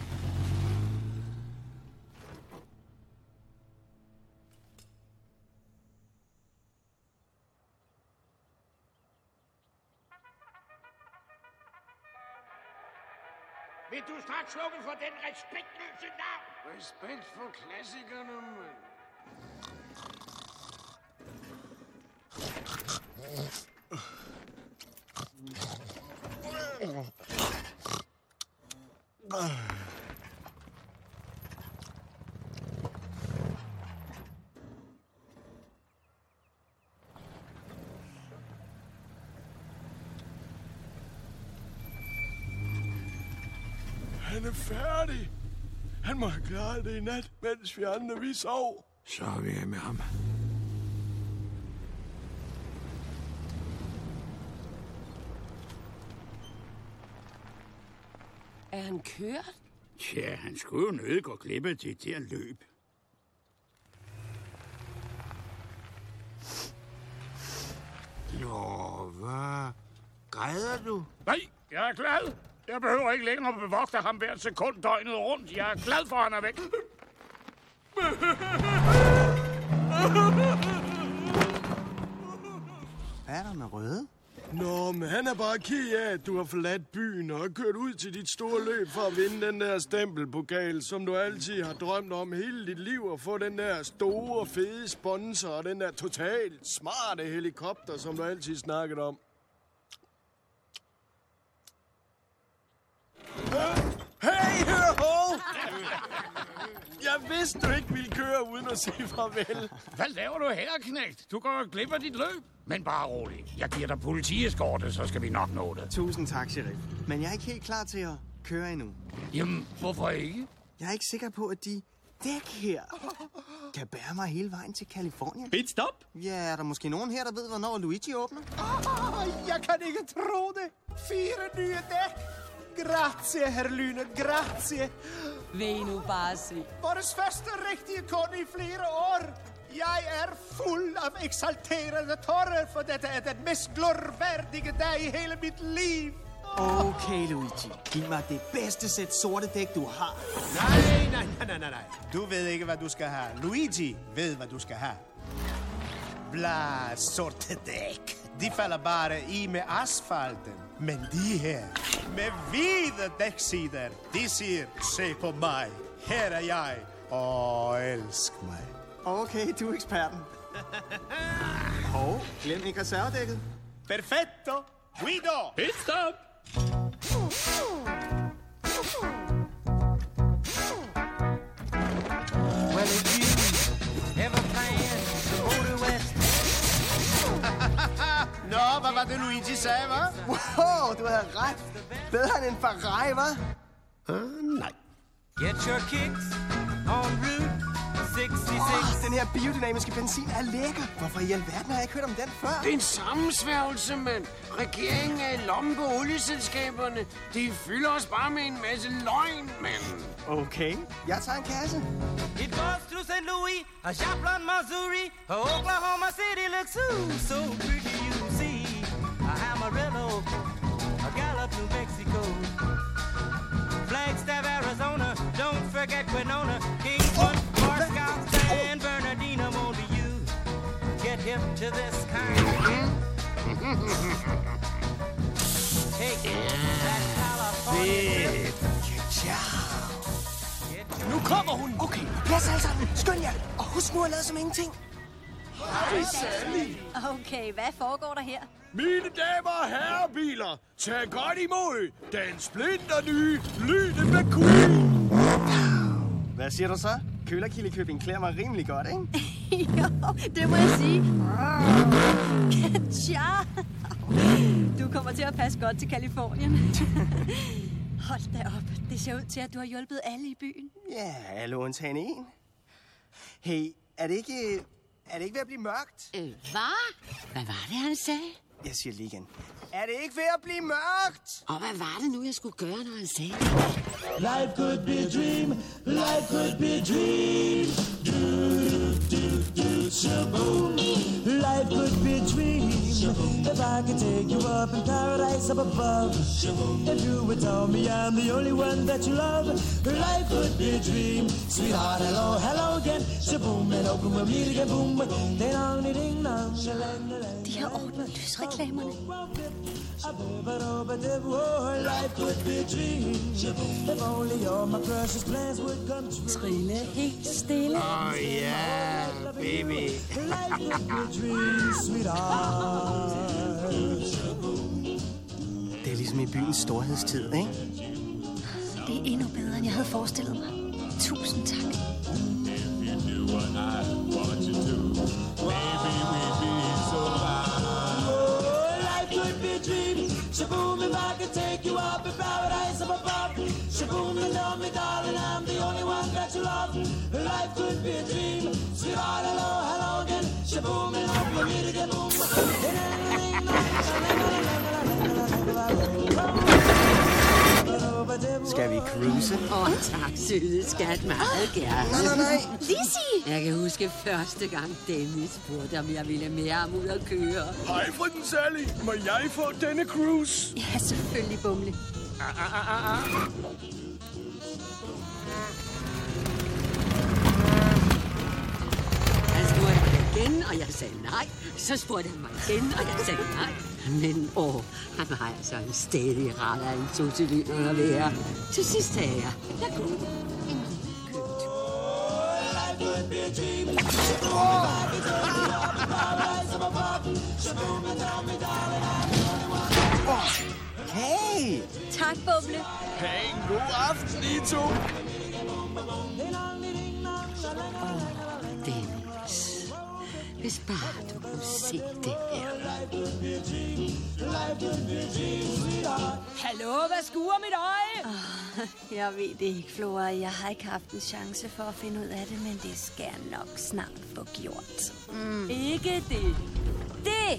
Vil du straks slukke for den respektløse navn? Respekt for klassikerne, mand. han er færdig. Han må have klaret det i nat, mens vi andre vi sov. Så er vi med ham. Er han kørt? Ja, han skulle jo nødt gå glip af det der løb. Nå, hvad? Græder du? Nej, jeg er glad. Jeg behøver ikke længere bevogte ham hvert sekund døgnet rundt. Jeg er glad for, at han er væk. Hvad er der med Røde? Nå, men han er bare ked af, at du har forladt byen og har kørt ud til dit store løb for at vinde den der stempelpokal, som du altid har drømt om hele dit liv, og få den der store, fede sponsor og den der totalt smarte helikopter, som du altid snakket om. Hey, hør ho! Jeg vidste, du ikke ville køre uden at sige farvel. Hvad laver du her, knægt? Du går glip af dit løb. Men bare rolig. Jeg giver dig politieskorte, så skal vi nok nå det. Tusind tak, sheriff. Men jeg er ikke helt klar til at køre endnu. Jamen, hvorfor ikke? Jeg er ikke sikker på, at de dæk her kan bære mig hele vejen til Californien. Pitstop? Ja, er der måske nogen her, der ved, hvornår Luigi åbner? Oh, jeg kan ikke tro det. Fire nye dæk. Grazie, herr Lyne, grazie. Vil I nu bare se? Vores første rigtige kunde i flere år. Jeg er fuld af eksalterede tårer, for dette er den mest glorværdige dag i hele mit liv. Okay, Luigi. Giv mig det bedste sæt sorte dæk, du har. Nej, nej, nej, nej, nej. Du ved ikke, hvad du skal have. Luigi ved, hvad du skal have. Bla, sorte dæk. De falder bare i med asfalten. Men de her, med hvide dæksider, de siger, se på mig. Her er jeg, og elsk mig. Okay, du er eksperten. Hov, glem ikke reservedækket. Perfetto. Guido. Pitstop. Well, if you ever plan to go to West. Nå, hvad var det, Luigi sagde, hva'? Wow, du havde ret. Bedre end en Ferrari, hva'? Uh, nej. Get your kicks on Route seksogtres. Oh, den her biodynamiske benzin er lækker. Hvorfor i alverden har jeg ikke hørt om den før? Det er en sammensværgelse, mand. Regeringen er i lommen på olieselskaberne. De fylder os bare med en masse løgn, mand. Okay, jeg tager en kasse. It goes through Saint Louis, a Joplin, Missouri, a Oklahoma City looks so, so pretty, you see. A Amarillo, a Gallup, New Mexico, Flagstaff, Arizona, don't forget Winona, Kingswood, Moscow, San Bernardino, more to you. Get hip to this kind of take that California trip. Nu kommer hun. Okay, plads alle sammen. Skynd jer. Og husk nu at lade som ingenting. Hej, Sally. Okay, hvad foregår der her? Mine damer og herrebiler, tag godt imod den splinter nye Lyne McQueen. Hvad siger du så? Kølerkildekøbing klæder mig rimelig godt, ikke? Jo, det må jeg sige. Tja. Du kommer til at passe godt til Californien. Hold da op. Det ser ud til, at du har hjulpet alle i byen. Ja, alle undtagen en. Hey, er det ikke... Er det ikke ved at blive mørkt? Øh, hvad? Hvad var det, han sagde? Jeg siger lige igen. Er det ikke ved at blive mørkt? Og hvad var det nu, jeg skulle gøre, når han sagde det? Life could be a dream, life could be a dream. Do, do, do, shaboom. Life could be a dream. If I could take you up in paradise up above. If you would tell me I'm the only one that you love. Life could be a dream. Sweetheart, hello, hello again. Shaboom, and open with me again, boom. Ding dong, ding dong. De har ordnet lysreklamerne. Life could be a dream. If only all my precious plans would come true. Trille helt stille. Åh ja, baby. Life could be a dream, sweetheart. Det er ligesom i byens storhedstid, ikke? Det er endnu bedre, end jeg havde forestillet mig. Tusind tak. Dream. Shaboom, if I could take you up in paradise up above. Shaboom, you love me, darling, I'm the only one that you love. Life could be a dream. Sweetheart, hello, hello again. Shaboom, and hope we meet again. Boom, Skal vi cruise? Åh, oh, tak, søde skat. Meget gerne. Nej, nej, nej. Lizzie! Jeg kan huske første gang, Dennis spurgte, om jeg ville med ham ud at køre. Hej, frøken Sally. Må jeg få denne cruise? Ja, selvfølgelig, Bumle. Ah, ah, ah, ah. Han spurgte mig igen, og jeg sagde nej. Så spurgte han mig igen, og jeg sagde nej. Men åh, han var altså en stedig ret af en tocylinder at være. Til sidst sagde jeg, jeg går. Hey! Tak, Bumle. Ha' en god aften, I to. Dennis, hvis bare du kunne se det her. Hallo, hvad skuer mit øje? Oh, jeg ved det ikke, Flora. Jeg har ikke haft en chance for at finde ud af det, men det skal jeg nok snart få gjort. Mm. Ikke det. Det!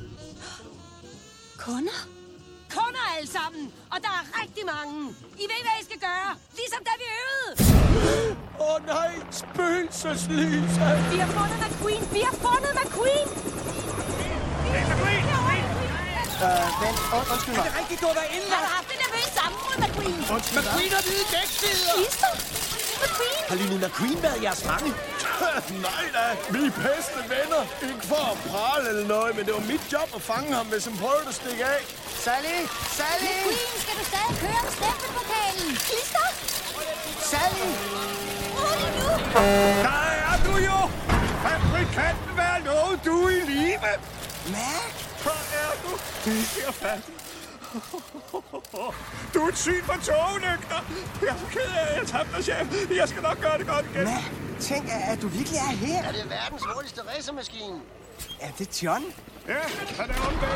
Kunder? Kunder alle sammen, og der er rigtig mange. I ved, hvad I skal gøre, ligesom da vi øvede. Åh oh, nej, spøgelseslys. Vi har fundet McQueen, vi har fundet McQueen. Øh, vent, und, undskyld mig. Er det rigtigt, du har været inde? Har du haft det nervøse sammenbrud, McQueen? McQueen har hvide dækstider. Lister? McQueen? Har Lille McQueen været jeres fange? Nej da, vi er bedste venner. Ikke for at prale eller noget, men det var mit job at fange ham, hvis han prøvede at stikke af. Sally! Sally! McQueen, skal du stadig køre med stempelpokalen? Lister? Sally! Rolig nu! Der er du jo! Fabrikanten, hvad er lovet du i live? Mac? Hvor er du? Det er færdigt. Du er et syn for togelygter. Jeg er så ked af, at jeg tabte dig, chef. Jeg skal nok gøre det godt igen. Mac, tænk, at du virkelig er her. Er det verdens hurtigste racermaskine? Er det John? Ja, han er om bag.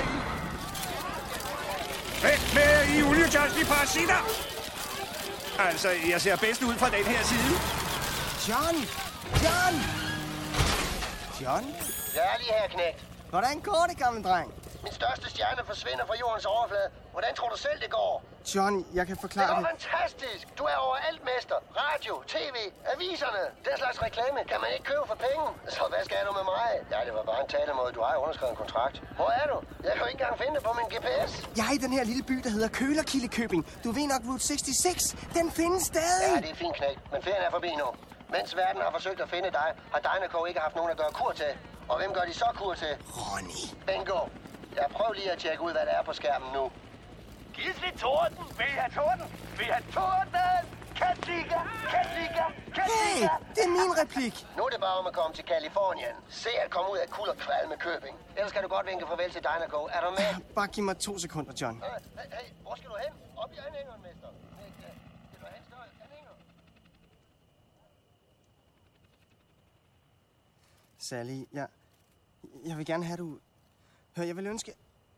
Væk med i olietørstige parasitter! Altså, jeg ser bedst ud fra den her side. John! John! John? Jeg er lige her, knægt. Hvordan går det, gamle dreng? Min største stjerne forsvinder fra jordens overflade. Hvordan tror du selv, det går? John, jeg kan forklare det. det. Det går fantastisk. Du er overalt, mester. Radio, tv, aviserne. Den slags reklame kan man ikke købe for penge. Så hvad skal du med mig? Ja, det var bare en talemåde. Du har jo underskrevet en kontrakt. Hvor er du? Jeg kan jo ikke engang finde det på min G P S. Jeg er i den her lille by, der hedder Kølerkildekøbing. Du ved nok Route seksogtres. Den findes stadig. Ja, det er fint, knægt. Men ferien er forbi nu. Mens verden har forsøgt at finde dig, har Dynaco ikke haft nogen at gøre kur til. Og hvem gør de så kur til? Ronny. Bingo. Jeg prøver lige at tjekke ud, hvad der er på skærmen nu. Gisli Torden! Vil I have torden? Vil I have torden? Katlika! Katlika! Katlika! Hey, det er min replik. Nu er det bare om at komme til Kalifornien. Se at komme ud af kul og kval med Købing. Ellers kan du godt vinke farvel til Dynaco. Er du med? Bare giv mig to sekunder, John. Hey, hey, hey, hvor skal du hen? Op i anhængeren, mester. Det var hans større anhænger. Sally, jeg... Jeg vil gerne have du... Hør, jeg vil ønske...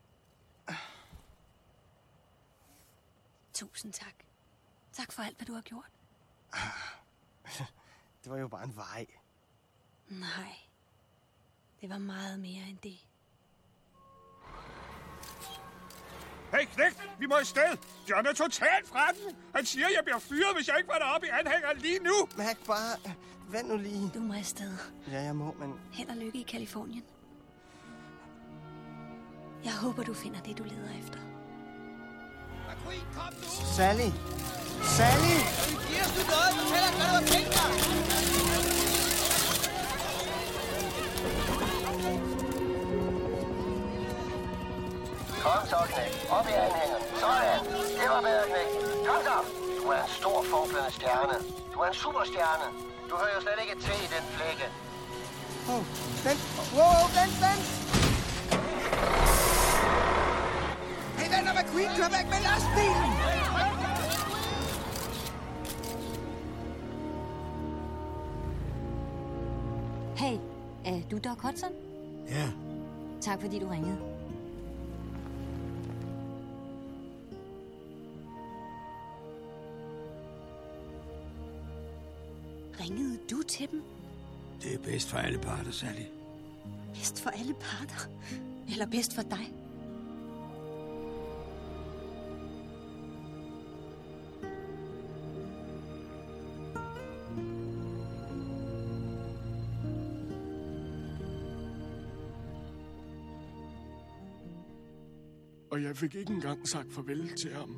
Tusind tak. Tak for alt, hvad du har gjort. Det var jo bare en vej. Nej. Det var meget mere end det. Hey, knægt! Vi må i sted! John er totalt fra den! Han siger, jeg bliver fyret, hvis jeg ikke var deroppe i anhængeren lige nu! Mac, bare... Vent nu lige. Du må afsted. Ja, jeg må, men... Held og lykke i Kalifornien. Jeg håber, du finder det, du leder efter. McQueen, kom nu! Sally! Sally! Giv os nu noget! Fortæl os, hvad du har tænkt dig! Kom så, knægt. Op i anhængeren. Sådan. Det var bedre, knægt. Kom så. Du er en stor forflødende stjerne. Du er en superstjerne. Du hører jo slet ikke til i den flække. Åh, oh, vent. Wow, vent, vent. Hey, venner, McQueen, kør væk med lastbilen! Hey, er du Doc Hudson? Ja. Tak, fordi du ringede. du til dem? Det er bedst for alle parter, Sally. Bedst for alle parter? Eller bedst for dig? Og jeg fik ikke engang sagt farvel til ham.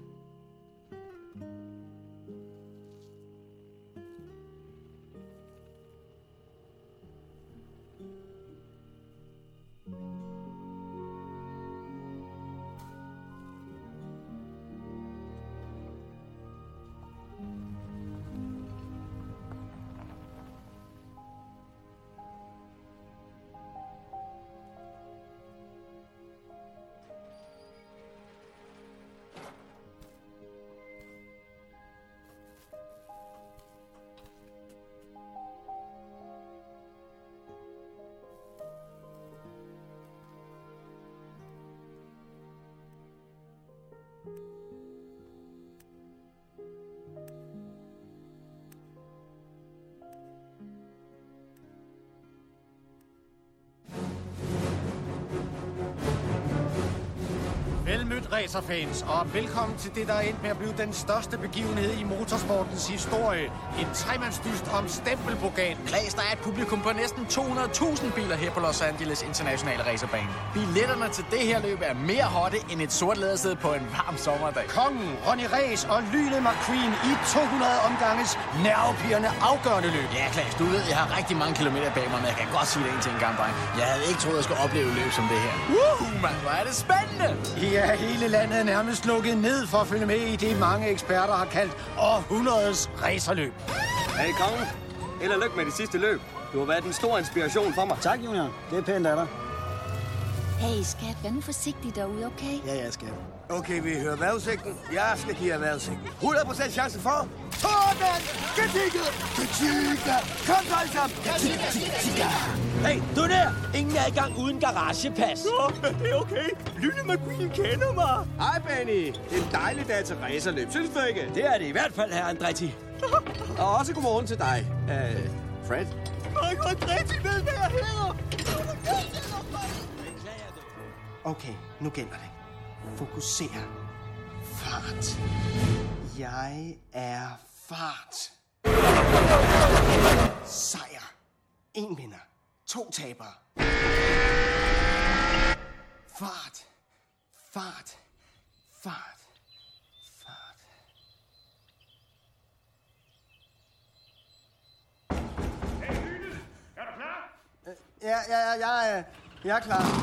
Velmødt racerfans, og velkommen til det, der er endt med at blive den største begivenhed i motorsportens historie. En tremandsdyst om stempelpokalen. Klaas, der er et publikum på næsten to hundrede tusind biler her på Los Angeles Internationale Racerbane. Billetterne til det her løb er mere hotte end et sort lædersæde på en varm sommerdag. Kongen, Ronny Race og Lynet McQueen i to hundrede omganges nervepirrende afgørende løb. Ja, Klaas, du ved, jeg har rigtig mange kilometer bag mig, men jeg kan godt sige det en ting, gang, dreng. Jeg havde ikke troet, jeg skulle opleve et løb som det her. Woohoo, mand, hvor er det spændende! Ja, hele landet er nærmest lukket ned for at følge med i det, mange eksperter har kaldt århundredets racerløb. Hey, kongen. Held og lykke med det sidste løb. Du har været en stor inspiration for mig. Tak, Junior. Det er pænt af dig. Hey, skat, vær nu forsigtig derude, okay? Ja, ja, skat. Okay, vi hører vejrudsigten. Jeg skal give jer vejrudsigten. hundrede procent chance for... Sådan! Katika! Katika! Kom så alle sammen! Katika! Hey, du der! Ingen er i gang uden garagepas. Nå, det er okay. Lynet McQueen kender mig. Hej, Benny. Det er en dejlig dag til racerløb, synes du ikke? Det er det i hvert fald, herre Andretti. Og også godmorgen til dig, uh, Fred. Ej, Andretti ved, hvad jeg hedder! Okay, nu gælder det. Fokuser. Fart. Jeg er fart. Sejr. En vinder. To tabere. Fart. Fart. Fart. Fart. Hey, Lynet! Er du klar? Ja, ja, ja, jeg er, jeg er klar.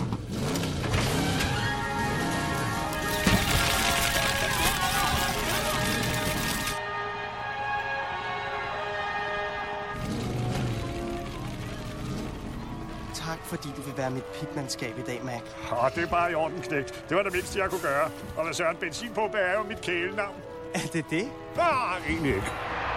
Tak, fordi du vil være mit pitmandskab i dag, Mac. Åh, det er bare i orden, knægt. Det var det mindste, jeg kunne gøre. Og hvad Søren Benzinpumpe er jo mit kælenavn. Er det det? Ah, egentlig ikke.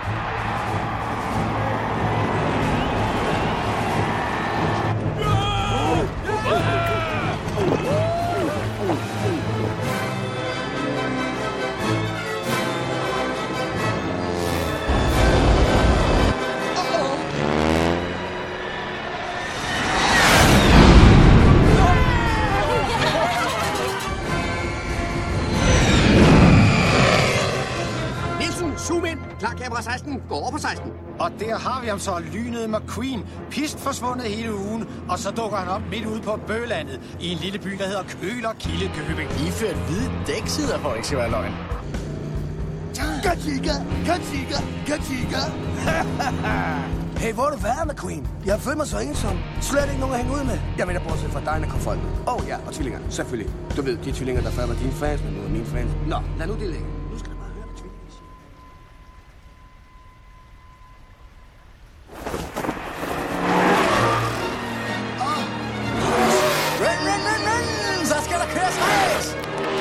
Zoom ind. Klar, kamera seksten. Gå over på seksten. Og der har vi ham så, Lynet McQueen. Pist forsvundet hele ugen, og så dukker han op midt ude på Bølandet i en lille by, der hedder Køler Kilde Købing. Iført hvide dæksider for ikke skal være løgn. Katika! Katika! Katika! Hey, hvor er du været, McQueen? Jeg har følt mig så ensom. Slet ikke nogen at hænge ud med. Jeg mener, bortset fra dig, der kom folk med. Åh oh, ja, og tvillinger. Selvfølgelig. Du ved, de tvillinger, der før var dine fans, men nu er mine fans. Nå, lad nu det ligge. Nu skal du bare høre, hvad tvillingerne siger. Run, run, run, run! Så skal der køres race!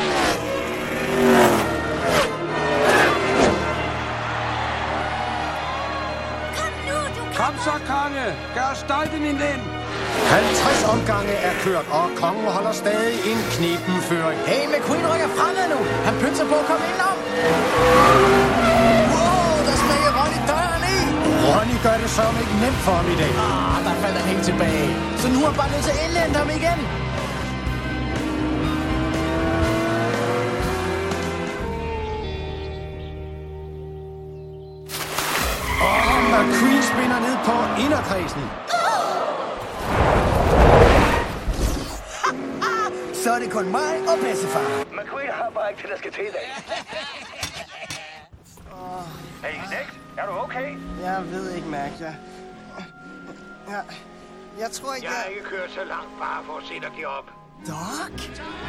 Kom så, konge! Gør stolten, min ven! halvtreds omgange er kørt, og kongen holder stadig en knepen føring. Hey, McQueen rykker fremad nu. Han pynser på at komme indenom. Wow, der smækker Ronny døren i. Ronny gør det så ikke nemt for ham i dag. Ah, der faldt han helt tilbage. Så nu er han bare nødt til at indlente ham igen. Og McQueen spinder ned på inderkredsen. Så er det kun mig og bedstefar. McQueen har bare ikke det, der skal til i dag. Hey, knægt, er du okay? Jeg ved ikke, Mac. Jeg... Jeg, jeg tror ikke, jeg... Jeg har ikke kørt så langt bare for at se dig give op. Doc?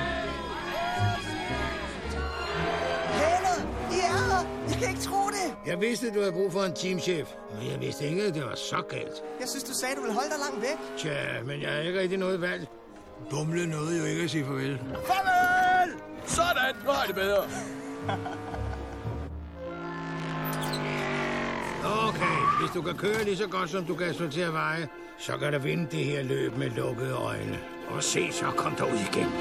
Hænder! Ja! Jeg kan ikke tro det! Jeg vidste, du havde brug for en teamchef, men jeg vidste ikke, at det var så galt. Jeg synes, du sagde, du ville holde dig langt væk. Tja, men jeg har ikke rigtig noget valg. Bumle nåede jo ikke at sige farvel. Farvel! Sådan, nu er det bedre. Okay, hvis du kan køre lige så godt, som du kan asfaltere veje, så kan du vinde det her løb med lukkede øjne. Og se, så kom der ud igen.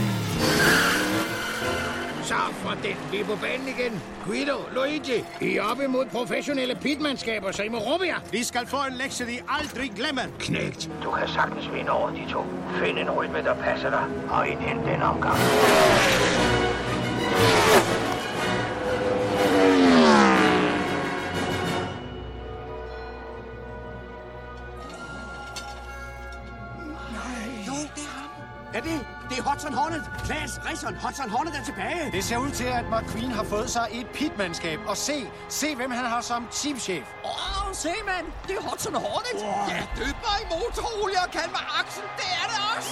Så for den, vi er på banen igen. Guido, Luigi, I er op imod professionelle pitmandskaber, så I må råbe jer. Vi skal få en lektie, de aldrig glemmer. Knægt. Du kan sagtens vinde over de to. Find en rytme, der passer dig, og indhent den omgang. Er det? Det er Hudson Hornet. Klaas, Rison, Hudson Hornet er tilbage. Det ser ud til, at McQueen har fået sig et pitmandskab. Og se, se hvem han har som teamchef. Åh, oh, se mand, det er Hudson Hornet. Wow. Ja, døb mig i motorolie og kald mig Axel. Det er det også.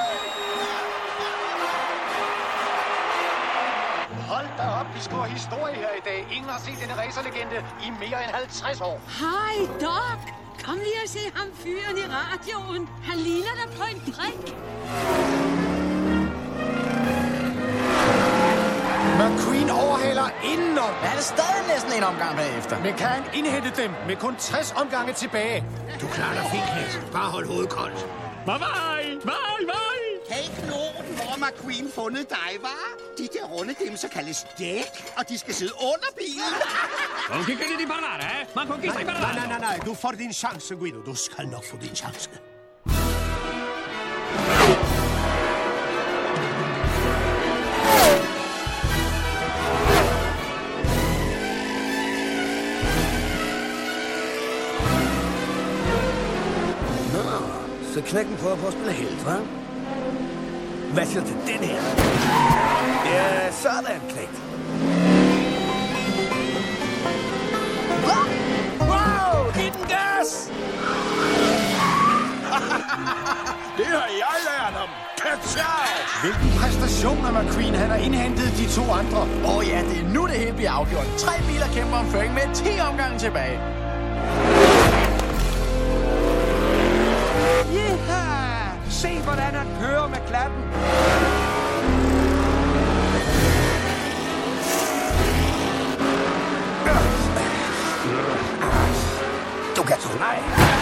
Hold da op, vi skriver historie her i dag. Ingen har set denne racerlegende i mere end halvtreds år. Hej, Doc. Kom lige og se ham fyren i radioen. Han ligner der på en prik. McQueen overhaler indenom. Han er stadig næsten en omgang bagefter. Men kan han indhente dem med kun tres omgange tilbage? Du klarer dig fint, Knægt. Bare hold hovedet koldt. Bye, bye, bye, bye. Hey, Knoten, hvor har McQueen fundet dig, var? De der runde dimser kaldes dæk, og de skal sidde under bilen. Non che credi di parlare, eh? Ma con chi stai parlando? Nej, nej, nej, du får din chance, Guido. Du skal nok få din chance. Så knækken prøver på at spille helt, hva'? Hvad siger du til den her? Ja, sådan, knægt. Wow, giv den gas! Det har jeg lært ham. Ka-chow! Hvilken præstation af McQueen, han har indhentet de to andre. Åh oh, ja, det er nu det hele bliver afgjort. Tre biler kæmper om føring med ti omgange tilbage. Yeah! Se, hvordan han kører med klappen. Du kan tro mig.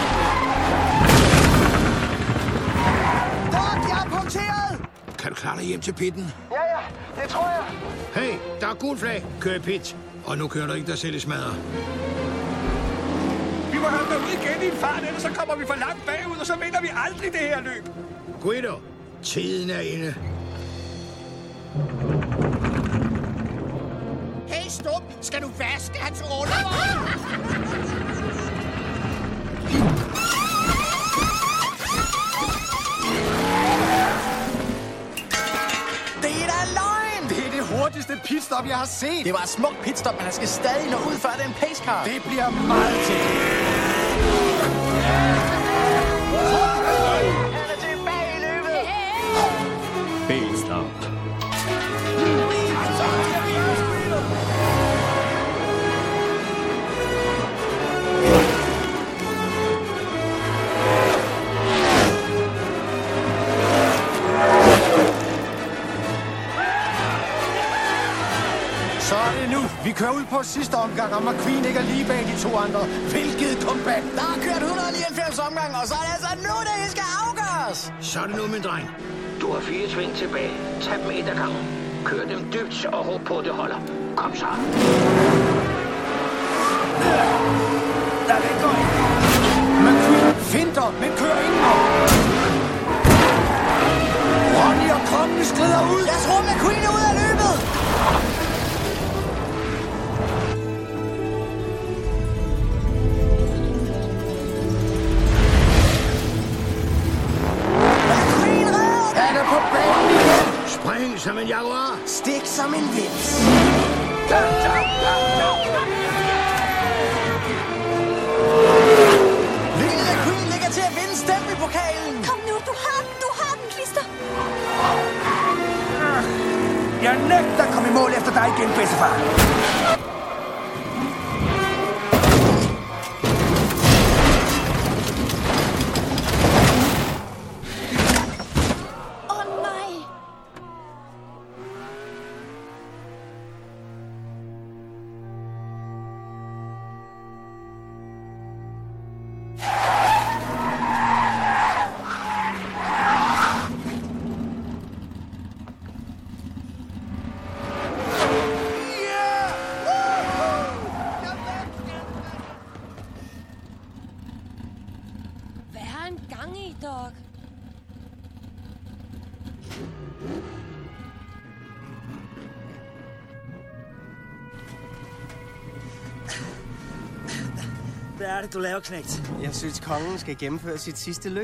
Doc, jeg er punkteret! Kan du klare dig hjem til pitten? Ja, ja, det tror jeg. Hey, der er gul flag. Kør i pit. Og nu kører du ikke dig selv i smadre. Vi må have dem ud igen i en fart, ellers så kommer vi for langt bagud, og så vinder vi aldrig det her løb. Guido, tiden er inde. Hey, stop! Skal du vaske hans undervogn? Det er da løgn! Det er det hurtigste pitstop, jeg har set. Det var et smukt pitstop, men han skal stadig nå ud, før det er en pacecar. Det bliver meget tæt. Han er tilbage i løbet. Pitstop. Så er det nu. Vi kører ud på sidste omgang, og McQueen ikke er lige bag de to andre. Hvilket comeback. Der er kørt et hundrede og nioghalvfems omgang, og så er det altså nu, det skal afgøres. Så er det nu, min dreng. Du har fire sving tilbage. Tag dem et af gangen. Kør dem dybt og håb på, det holder. Kom så. Nej, det går ikke. McQueen finder, men kører indenom. Ronny og kongen skrider ud. Jeg tror, McQueen er ude af løbet. McQueen red! Han er på banen igen. Spring som en jaguar. Stik som en vits. Lille McQueen ligger til at vinde stempelpokalen. Kom nu, du har den, du har den, Klister. Jeg nægter at komme i mål efter dig igen, bedstefar. Åh, oh, nej. Hvad har han gang i, Doc? Hvad er det, du laver, knægt? Jeg synes, kongen skal gennemføre sit sidste løb.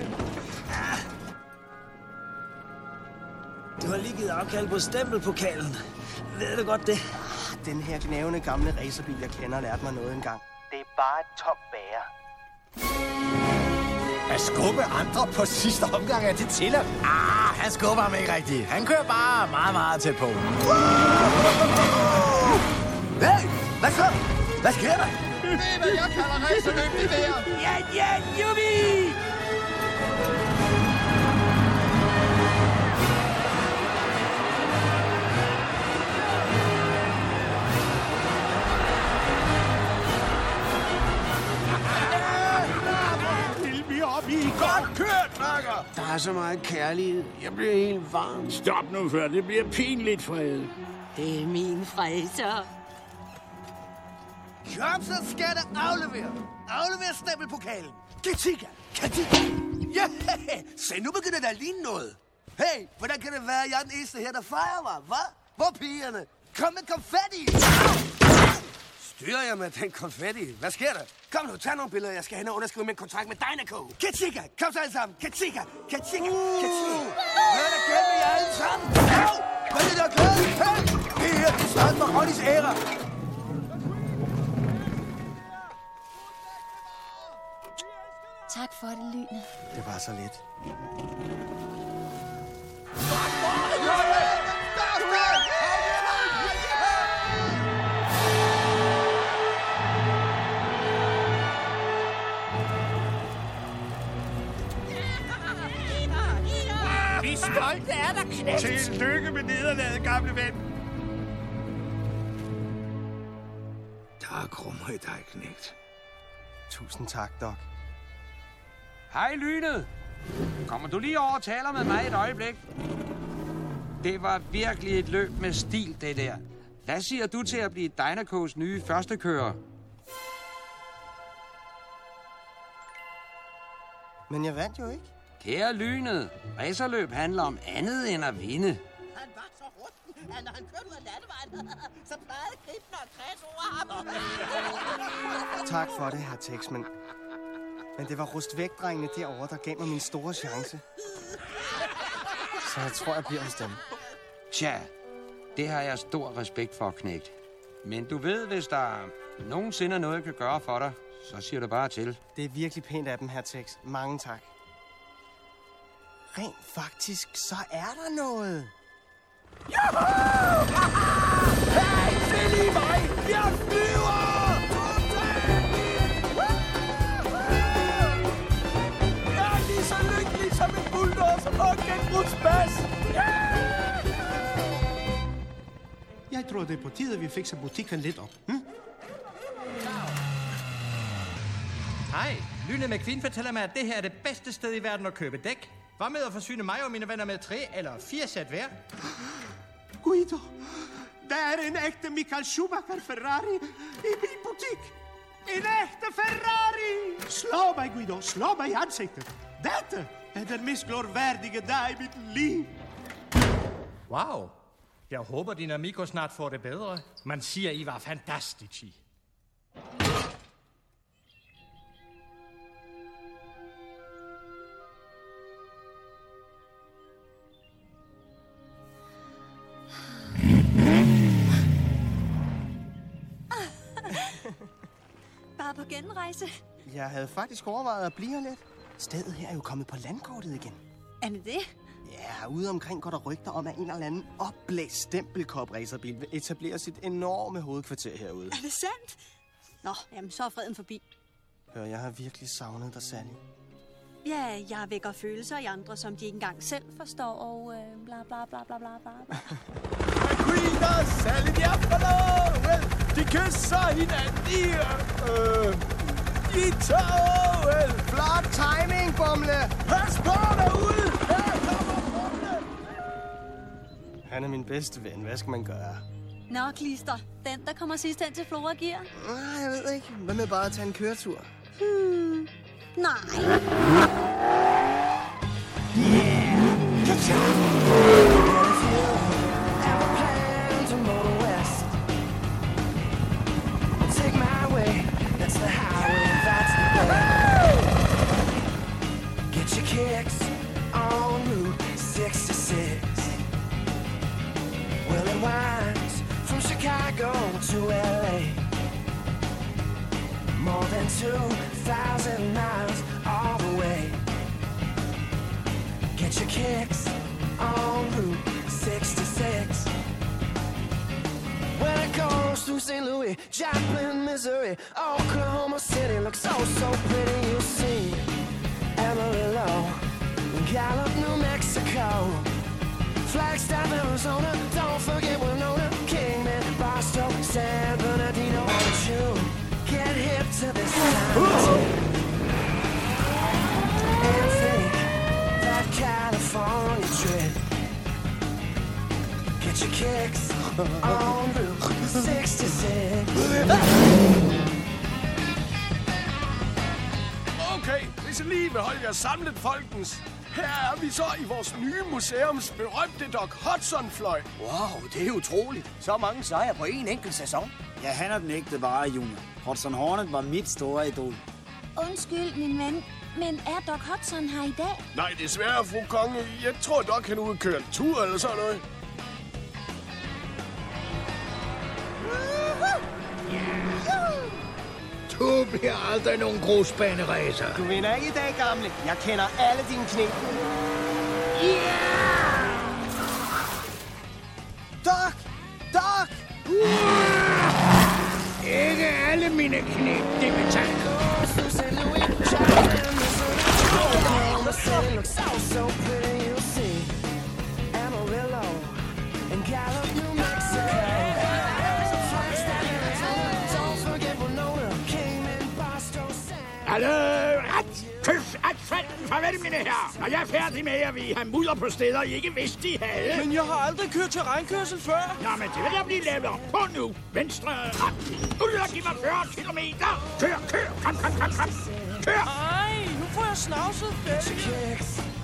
Du har lige givet afkald på stempelpokalen. Ved du godt det? Den her gnævende gamle racerbil, jeg kender, lærte mig noget engang. Det er bare et tomt bager. At skubbe andre på sidste omgang, er det tilladt? Ah, han skubber ham ikke rigtigt. Han kører bare meget, meget tæt på. Hey, hvad så? Hvad sker der? Det er, hvad jeg kalder racerløb, det der. Ja, ja, jubi! Godt kørt, Nakker! Der er så meget kærlighed. Jeg bliver helt varm. Stop nu, før det bliver pinligt, Frede. Det er min fræser. Kom, så skal der aflevere. Aflevere stempelpokalen. Katika, Katika. Ja, yeah. Se, nu begynder der at ligne noget. Hey, hvordan kan det være, at jeg er den eneste her, der fejrer mig, hva? Hvor er pigerne? Kom med konfetti! Styrer jeg med den konfetti? Hvad sker der? Kom nu, tag nogle billeder. Jeg skal hen og underskrive med en kontrakt med Dynaco. Katika, kom så alle sammen. Katika, Katika, Katika. Hvad er der galt med jer alle sammen? Au! Hvad er det, der er glad? Hey! Det her, det starter med Ronnys ære. Tak for det, Lyne. Det var så let. Vi er stolte af dig, knægt. Tillykke med nederlaget, gamle ven. Der er krummer i dig, knægt. Tusind tak, Doc. Hej, Lynet. Kommer du lige over og taler med mig et øjeblik? Det var virkelig et løb med stil, det der. Hvad siger du til at blive Dynacos nye førstekører? Men jeg vandt jo ikke. Kære Lynet, racerløb handler om andet end at vinde. Han var så rusten, at når han kørte ud af landevejen, så plejede Gribben og kreds over ham. Tak for det, herr Tex, men... Men det var rustvægtdrengene derovre, der gav mig min store chance. Så jeg tror, jeg bliver hos dem. Tja, det har jeg stor respekt for, knægt. Men du ved, hvis der nogensinde er noget, jeg kan gøre for dig, så siger du bare til. Det er virkelig pænt af dem, herr Tex. Mange tak. Rent faktisk, så er der noget. Juhu! Hey, se lige mig! Jeg flyver! Jeg er lige så lykkelig som en bulldozer på en genbrugsplads! Jeg tror, det er på tide, at vi fikser butikken lidt op. Hm? Hej, Lyne McQueen fortæller mig, at det her er det bedste sted i verden at købe dæk. Hvad med at forsyne mig og mine venner med tre eller fire sæt hver? Guido, der er en ægte Michael Schumacher Ferrari i min butik. En ægte Ferrari! Slå mig, Guido. Slå mig i ansigtet. Dette er den mest glorværdige dag i mit liv. Wow. Jeg håber, din amigo snart får det bedre. Man siger, I var fantastici. Bare på genrejse. Jeg havde faktisk overvejet at blive her lidt. Stedet her er jo kommet på landkortet igen. Er det det? Ja, ude omkring går der rygter om, at en eller anden opblæst stempelkop-racerbil vil etablere sit enorme hovedkvarter herude. Er det sandt? Nå, jamen så er freden forbi. Hør, jeg har virkelig savnet dig, Sally. Ja, jeg vækker følelser i andre, som de ikke engang selv forstår, og øh, bla bla bla bla bla bla. McQueen og Sally, de er forlovet! De kysser hinanden i... Øh, I toget! Flot timing, Bumle! Pas på derude! Her kommer Bumle! Han er min bedste ven. Hvad skal man gøre? Nå, Klister. Den, der kommer sidst hen til Flora gear. Nej, jeg ved ikke. Hvad med bare at tage en køretur? Hmm. Nej. Kicks on Route sixty-six. Well, it winds from Chicago to L A. More than two thousand miles all the way. Get your kicks on Route sixty-six. When it goes through Saint Louis, Joplin, Missouri, Oklahoma City looks so, so pretty, you'll see. Amarillo, Gallup, New Mexico, Flagstaff, Arizona, don't forget Winona, Kingman, Barstow, San Bernardino. Won't you get hip to this sound and think that California trip? Get your kicks on Route sixty-six. Okay, hvis I lige vil holde jer samlet, folkens. Her er vi så i vores nye museums berømte Doc Hudson-fløj. Wow, det er utroligt. Så mange sejre på en enkelt sæson. Ja, han er den ægte vare, Junior. Hudson Hornet var mit store idol. Undskyld, min ven, men er Doc Hudson her i dag? Nej, desværre, fru Konge. Jeg tror Doc, han er ude at køre en tur eller sådan noget. Du bliver aldrig nogen grusbaneræser. Du vinder ikke i dag, gamle. Jeg kender alle dine knep. Yeah! Doc! Doc! Uh! Ikke alle mine knep, det vil tage. Hallo, ret, kys, at fanden, farvel, mine herrer. Når jeg er færdig med, at vi har mudder på steder, I ikke vidste, de havde. Men jeg har aldrig kørt terrænkørsel før. Nå, men det vil der blive lavet op på nu. Venstre, ret. Ud og giv mig fyrre kilometer. Kør, kør, kom, kom, kom, kom. Kør. Ej, nu får jeg snavset fælge.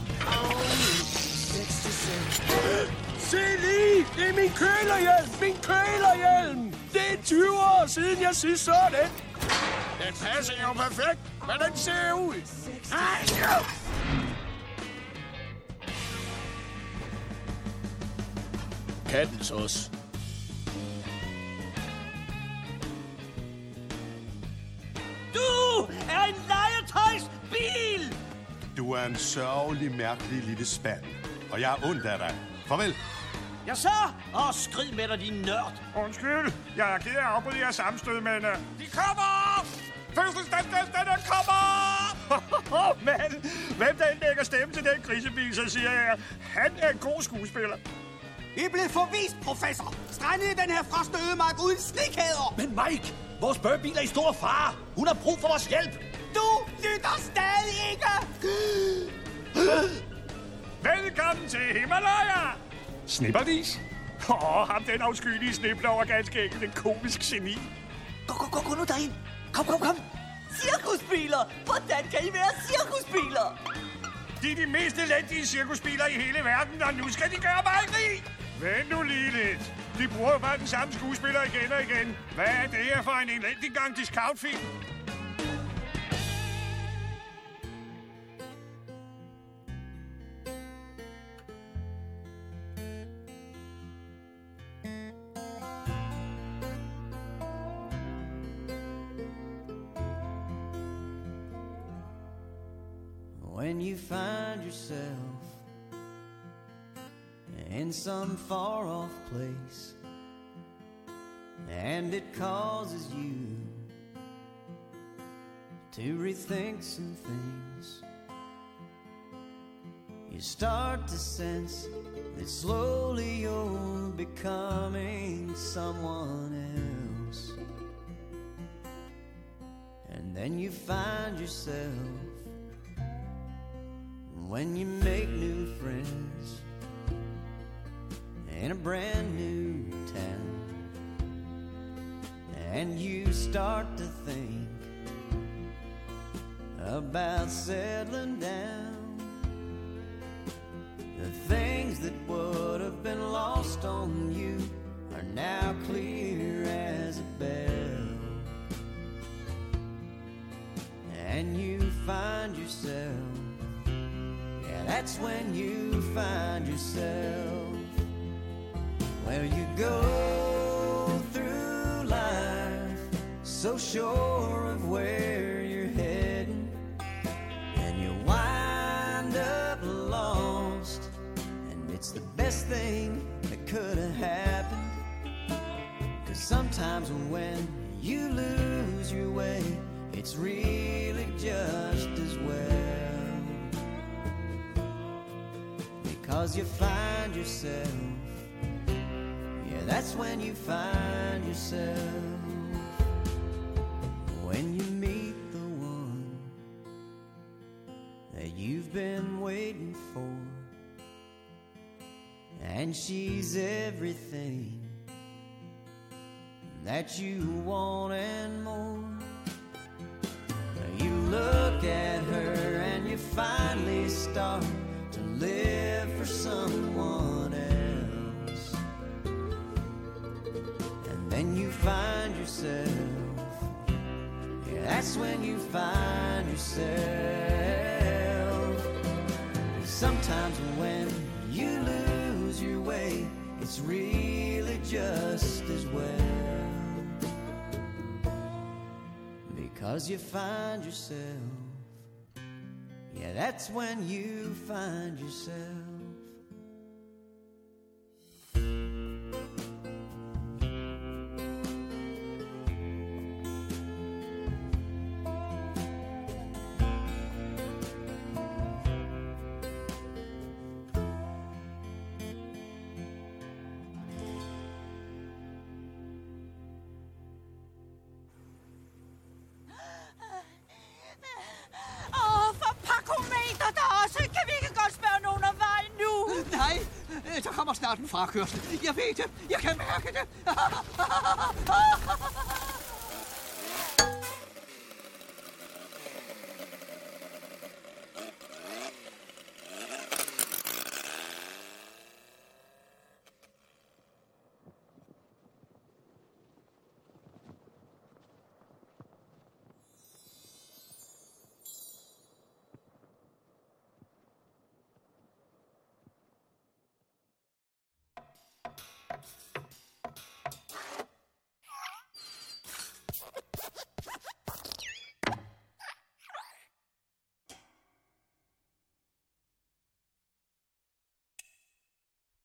Se lige, det er min kølerhjelm, min kølerhjelm. Det er tyve år siden, jeg sidst så den. Den passer jo perfekt, men den ser ud. Ej, jo. Kattens os. Du er en legetøjsbil! Du er en sørgelig, mærkelig lille spand. Og jeg er ondt af dig. Farvel. Ja, så! Åh, skrid med dig, din nørd! Undskyld, jeg er ked af at afbryde jeres sammenstød, men... Uh, de kommer! Fødselsdagsgæsterne kommer! Men hvem der lægger stemme til den grisebil, så siger jeg, han er en god skuespiller. Vi er blevet forvist, professor! Strandet i den her frosne ødemark uden slikæder! Men Mike, vores børnbil er i stor fare. Hun har brug for vores hjælp. Du lytter stadig ikke! Velkommen til Himalaya! Snippervis? Åh, oh, ham den afskyelige sniplover ganske enkelt en komisk geni. Gå, gå, gå, gå nu derind. Kom, kom, kom. Cirkusbiler! Hvordan kan I være cirkusbiler? De er de mest elendige cirkusbiler i hele verden, og nu skal de gøre mig grin. Vent nu lige lidt. De bruger jo bare den samme skuespiller igen og igen. Hvad er det her for en elendig gang discountfilm? When you find yourself in some far-off place and it causes you to rethink some things, you start to sense that slowly you're becoming someone else. And then you find yourself when you make new friends in a brand new town, and you start to think about settling down. The things that would have been lost on you are now clear as a bell, and you find yourself, yeah, that's when you find yourself. Well, you go through life so sure of where you're heading, and you wind up lost, and it's the best thing that could have happened. 'Cause sometimes when you lose your way, it's really just as well, because you find yourself. Yeah, that's when you find yourself. When you meet the one that you've been waiting for, and she's everything that you want and more. You look at her and you finally start to live for someone else. And then you find yourself, yeah, that's when you find yourself. Sometimes when you lose your way, it's really just as well, because you find yourself. Yeah, that's when you find yourself. Der kommer snart en frakørsel. Jeg ved det. Jeg kan mærke det.